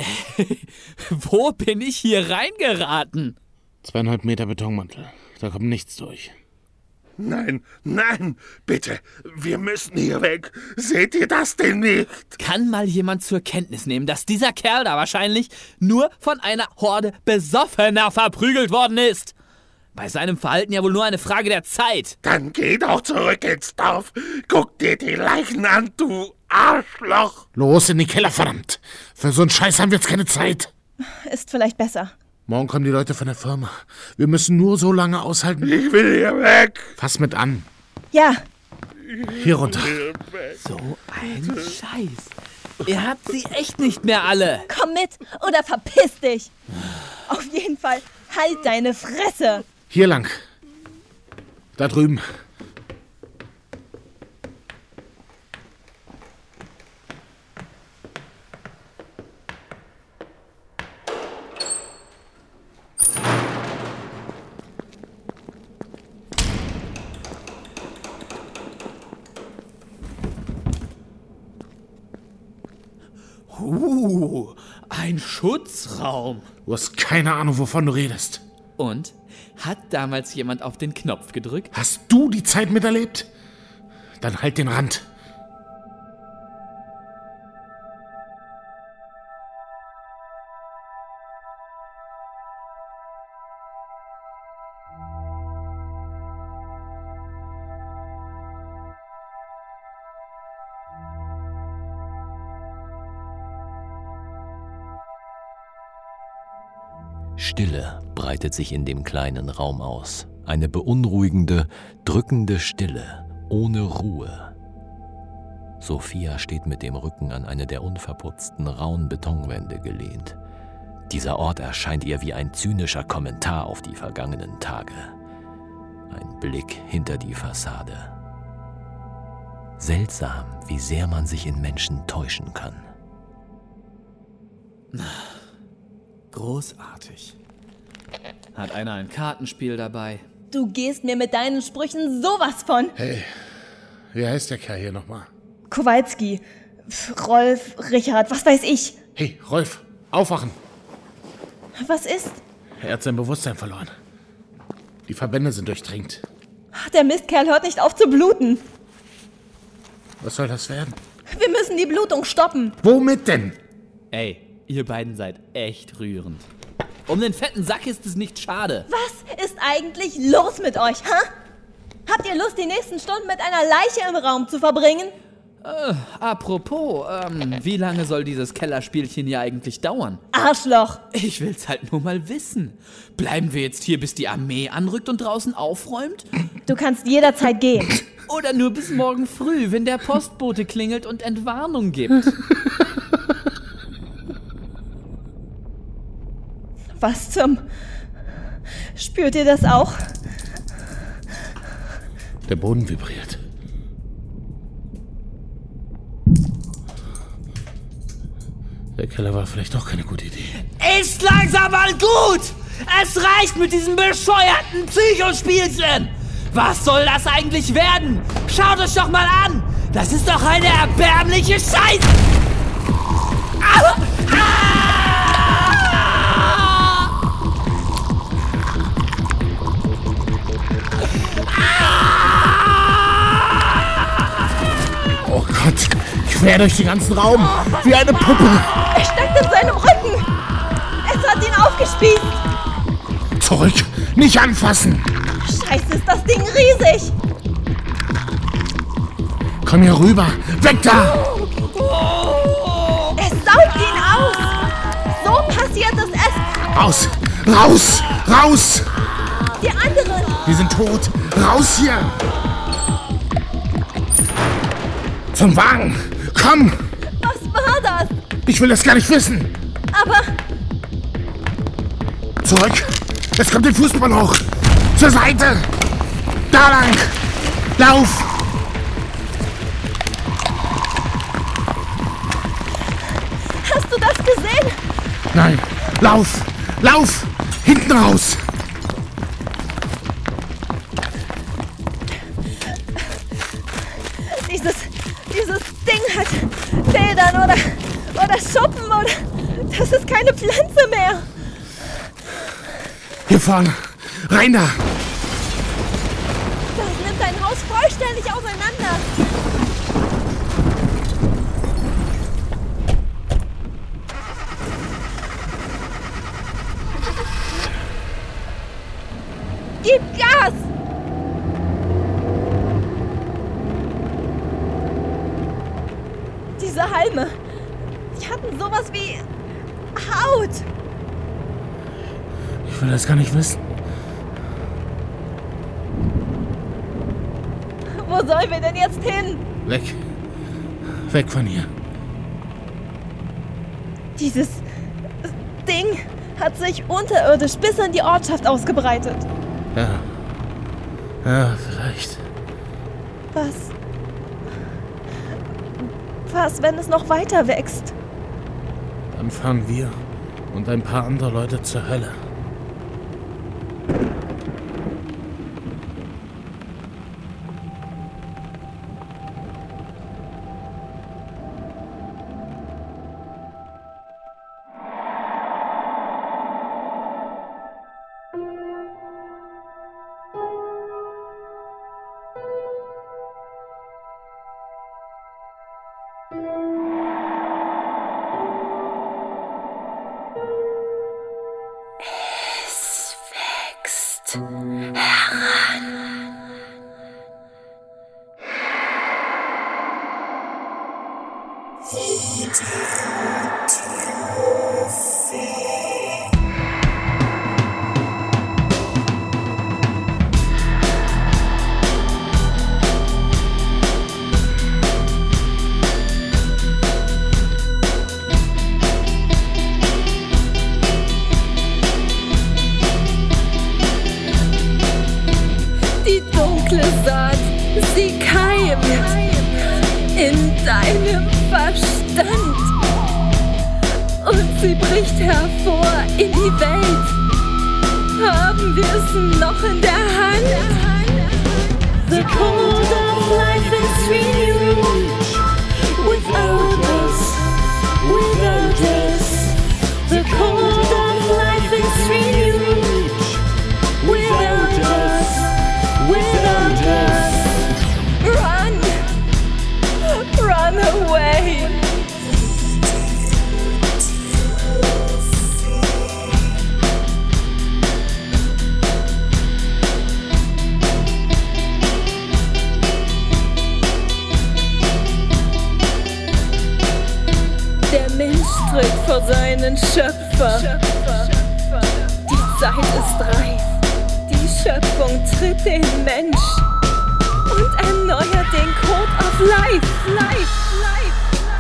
Wo bin ich hier reingeraten? Zweieinhalb Meter Betonmantel. Da kommt nichts durch. Nein, nein, bitte, wir müssen hier weg. Seht ihr das denn nicht? Kann mal jemand zur Kenntnis nehmen, dass dieser Kerl da wahrscheinlich nur von einer Horde Besoffener verprügelt worden ist? Bei seinem Verhalten ja wohl nur eine Frage der Zeit. Dann geh doch zurück ins Dorf. Guck dir die Leichen an, du Arschloch. Los in den Keller, verdammt. Für so einen Scheiß haben wir jetzt keine Zeit. Ist vielleicht besser. Morgen kommen die Leute von der Firma. Wir müssen nur so lange aushalten. Ich will hier weg. Fass mit an. Ja. Hier runter. So ein Scheiß. Ihr habt sie echt nicht mehr alle. Komm mit oder verpiss dich. Auf jeden Fall halt deine Fresse. Hier lang. Da drüben. Uh, ein Schutzraum. Du hast keine Ahnung, wovon du redest. Und? Hat damals jemand auf den Knopf gedrückt? Hast du die Zeit miterlebt? Dann halt den Rand. Stille breitet sich in dem kleinen Raum aus. Eine beunruhigende, drückende Stille, ohne Ruhe. Sophia steht mit dem Rücken an eine der unverputzten, rauen Betonwände gelehnt. Dieser Ort erscheint ihr wie ein zynischer Kommentar auf die vergangenen Tage. Ein Blick hinter die Fassade. Seltsam, wie sehr man sich in Menschen täuschen kann. Großartig. Hat einer ein Kartenspiel dabei? Du gehst mir mit deinen Sprüchen sowas von. Hey, wie heißt der Kerl hier nochmal? Kowalski, Rolf, Richard, was weiß ich. Hey, Rolf, aufwachen. Was ist? Er hat sein Bewusstsein verloren. Die Verbände sind durchtränkt. Der Mistkerl hört nicht auf zu bluten. Was soll das werden? Wir müssen die Blutung stoppen. Womit denn? Ey, ihr beiden seid echt rührend. Um den fetten Sack ist es nicht schade. Was ist eigentlich los mit euch, ha? Habt ihr Lust, die nächsten Stunden mit einer Leiche im Raum zu verbringen? Äh, apropos, ähm, wie lange soll dieses Kellerspielchen hier eigentlich dauern? Arschloch! Ich will's halt nur mal wissen. Bleiben wir jetzt hier, bis die Armee anrückt und draußen aufräumt? Du kannst jederzeit gehen. Oder nur bis morgen früh, wenn der Postbote klingelt und Entwarnung gibt? Was zum... Spürt ihr das auch? Der Boden vibriert. Der Keller war vielleicht doch keine gute Idee. Ist langsam mal gut! Es reicht mit diesem bescheuerten Psychospielchen! Was soll das eigentlich werden? Schaut euch doch mal an! Das ist doch eine erbärmliche Scheiße! Ah! Ah! Oh Gott, quer durch den ganzen Raum, wie eine Puppe. Er steckt in seinem Rücken. Es hat ihn aufgespießt. Zurück, nicht anfassen. Scheiße, ist das Ding riesig. Komm hier rüber, weg da. Es saugt ihn aus. So passiert es erst. Raus, raus, raus. Die anderen. Die sind tot. Raus hier. Zum Wagen! Komm! Was war das? Ich will das gar nicht wissen! Aber... Zurück! Es kommt den Fußboden hoch! Zur Seite! Da lang! Lauf! Hast du das gesehen? Nein! Lauf! Lauf! Hinten raus! Dieses... Dieses Ding hat Federn oder, oder Schuppen oder... Das ist keine Pflanze mehr. Hier vorne. Rein da. Das nimmt dein Haus vollständig auseinander. Gib Gas! Diese Halme, die hatten sowas wie Haut. Ich will das gar nicht wissen. Wo sollen wir denn jetzt hin? Weg. Weg von hier. Dieses Ding hat sich unterirdisch bis in die Ortschaft ausgebreitet. Ja. Ja, vielleicht. Was? Was, wenn es noch weiter wächst? Dann fahren wir und ein paar andere Leute zur Hölle. Es wächst heran. Die dunkle Saat, sie keimt in deinem Verstand. Und sie bricht hervor in die Welt. Haben wir es noch in der Hand? The cold of life is huge. Without us, without us. The cold of life is huge. Without us, without us. Run! Run away! Der Mensch tritt vor seinen Schöpfer. Die Zeit ist reif. Die Schöpfung tritt den Mensch und erneuert den Code of Life. Life, life,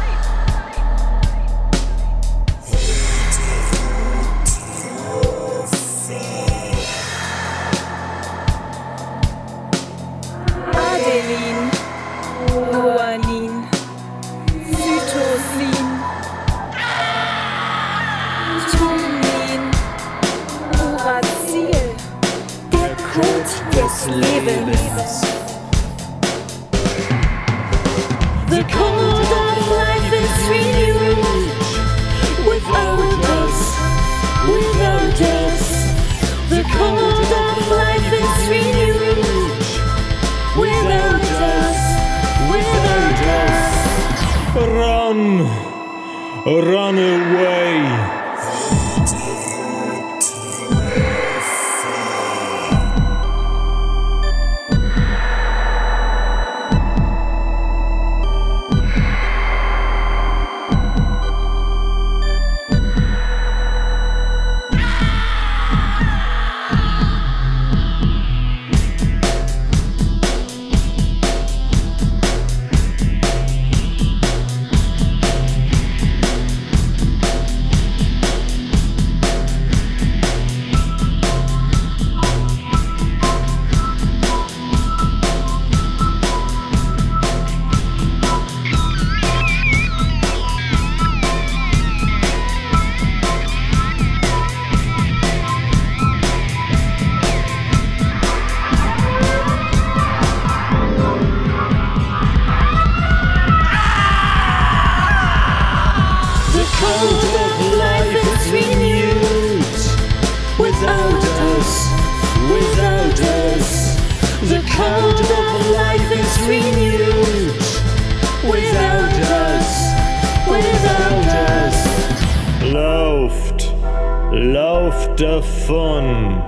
Adelin, Guanin, Cytosin, Thumin, Uracil, der Code des Lebens. The code of life is huge. Without us, without us. The code of life is huge. Without us, without us. Run! Run away! Lauf davon!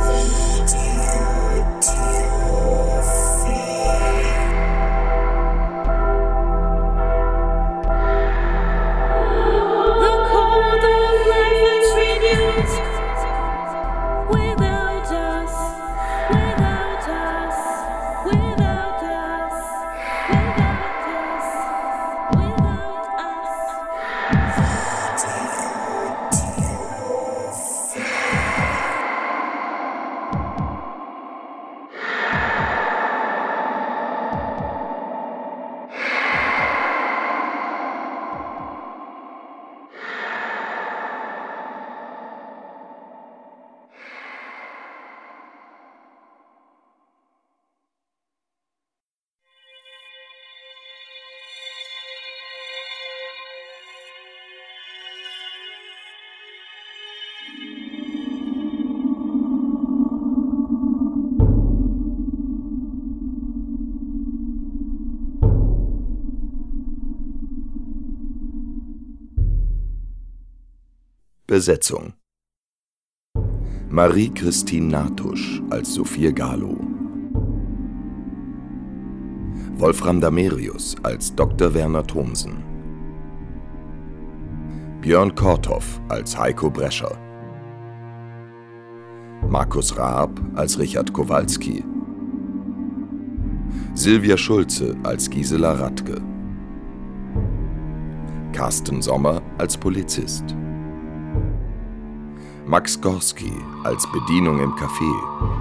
Besetzung: Marie-Christine Natusch als Sophia Galo, Wolfram Damerius als Doktor Werner Thomsen, Björn Korthoff als Heiko Brescher, Markus Raab als Richard Kowalski, Silvia Schulze als Gisela Radke, Carsten Sommer als Polizist, Max Gorski als Bedienung im Café,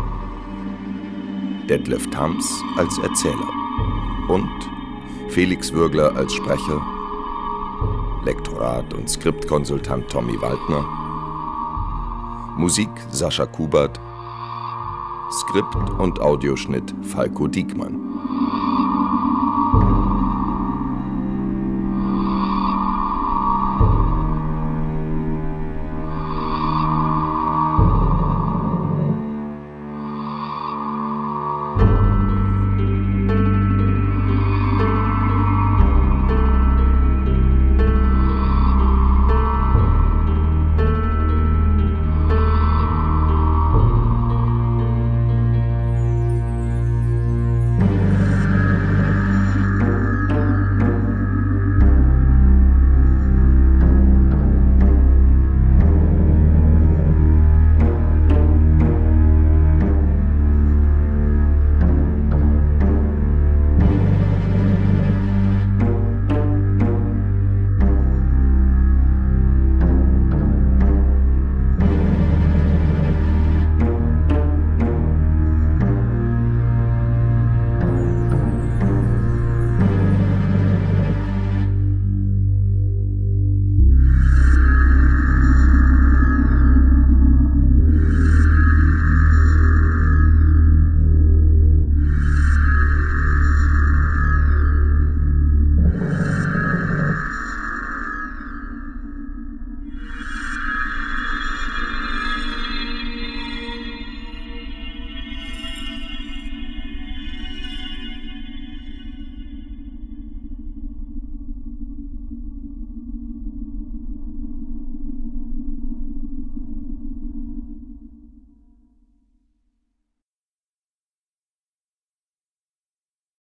Detlef Thams als Erzähler und Felix Würgler als Sprecher, Lektorat und Skriptkonsultant Tommy Waldner, Musik Sascha Kubert, Skript und Audioschnitt Falco Diekmann.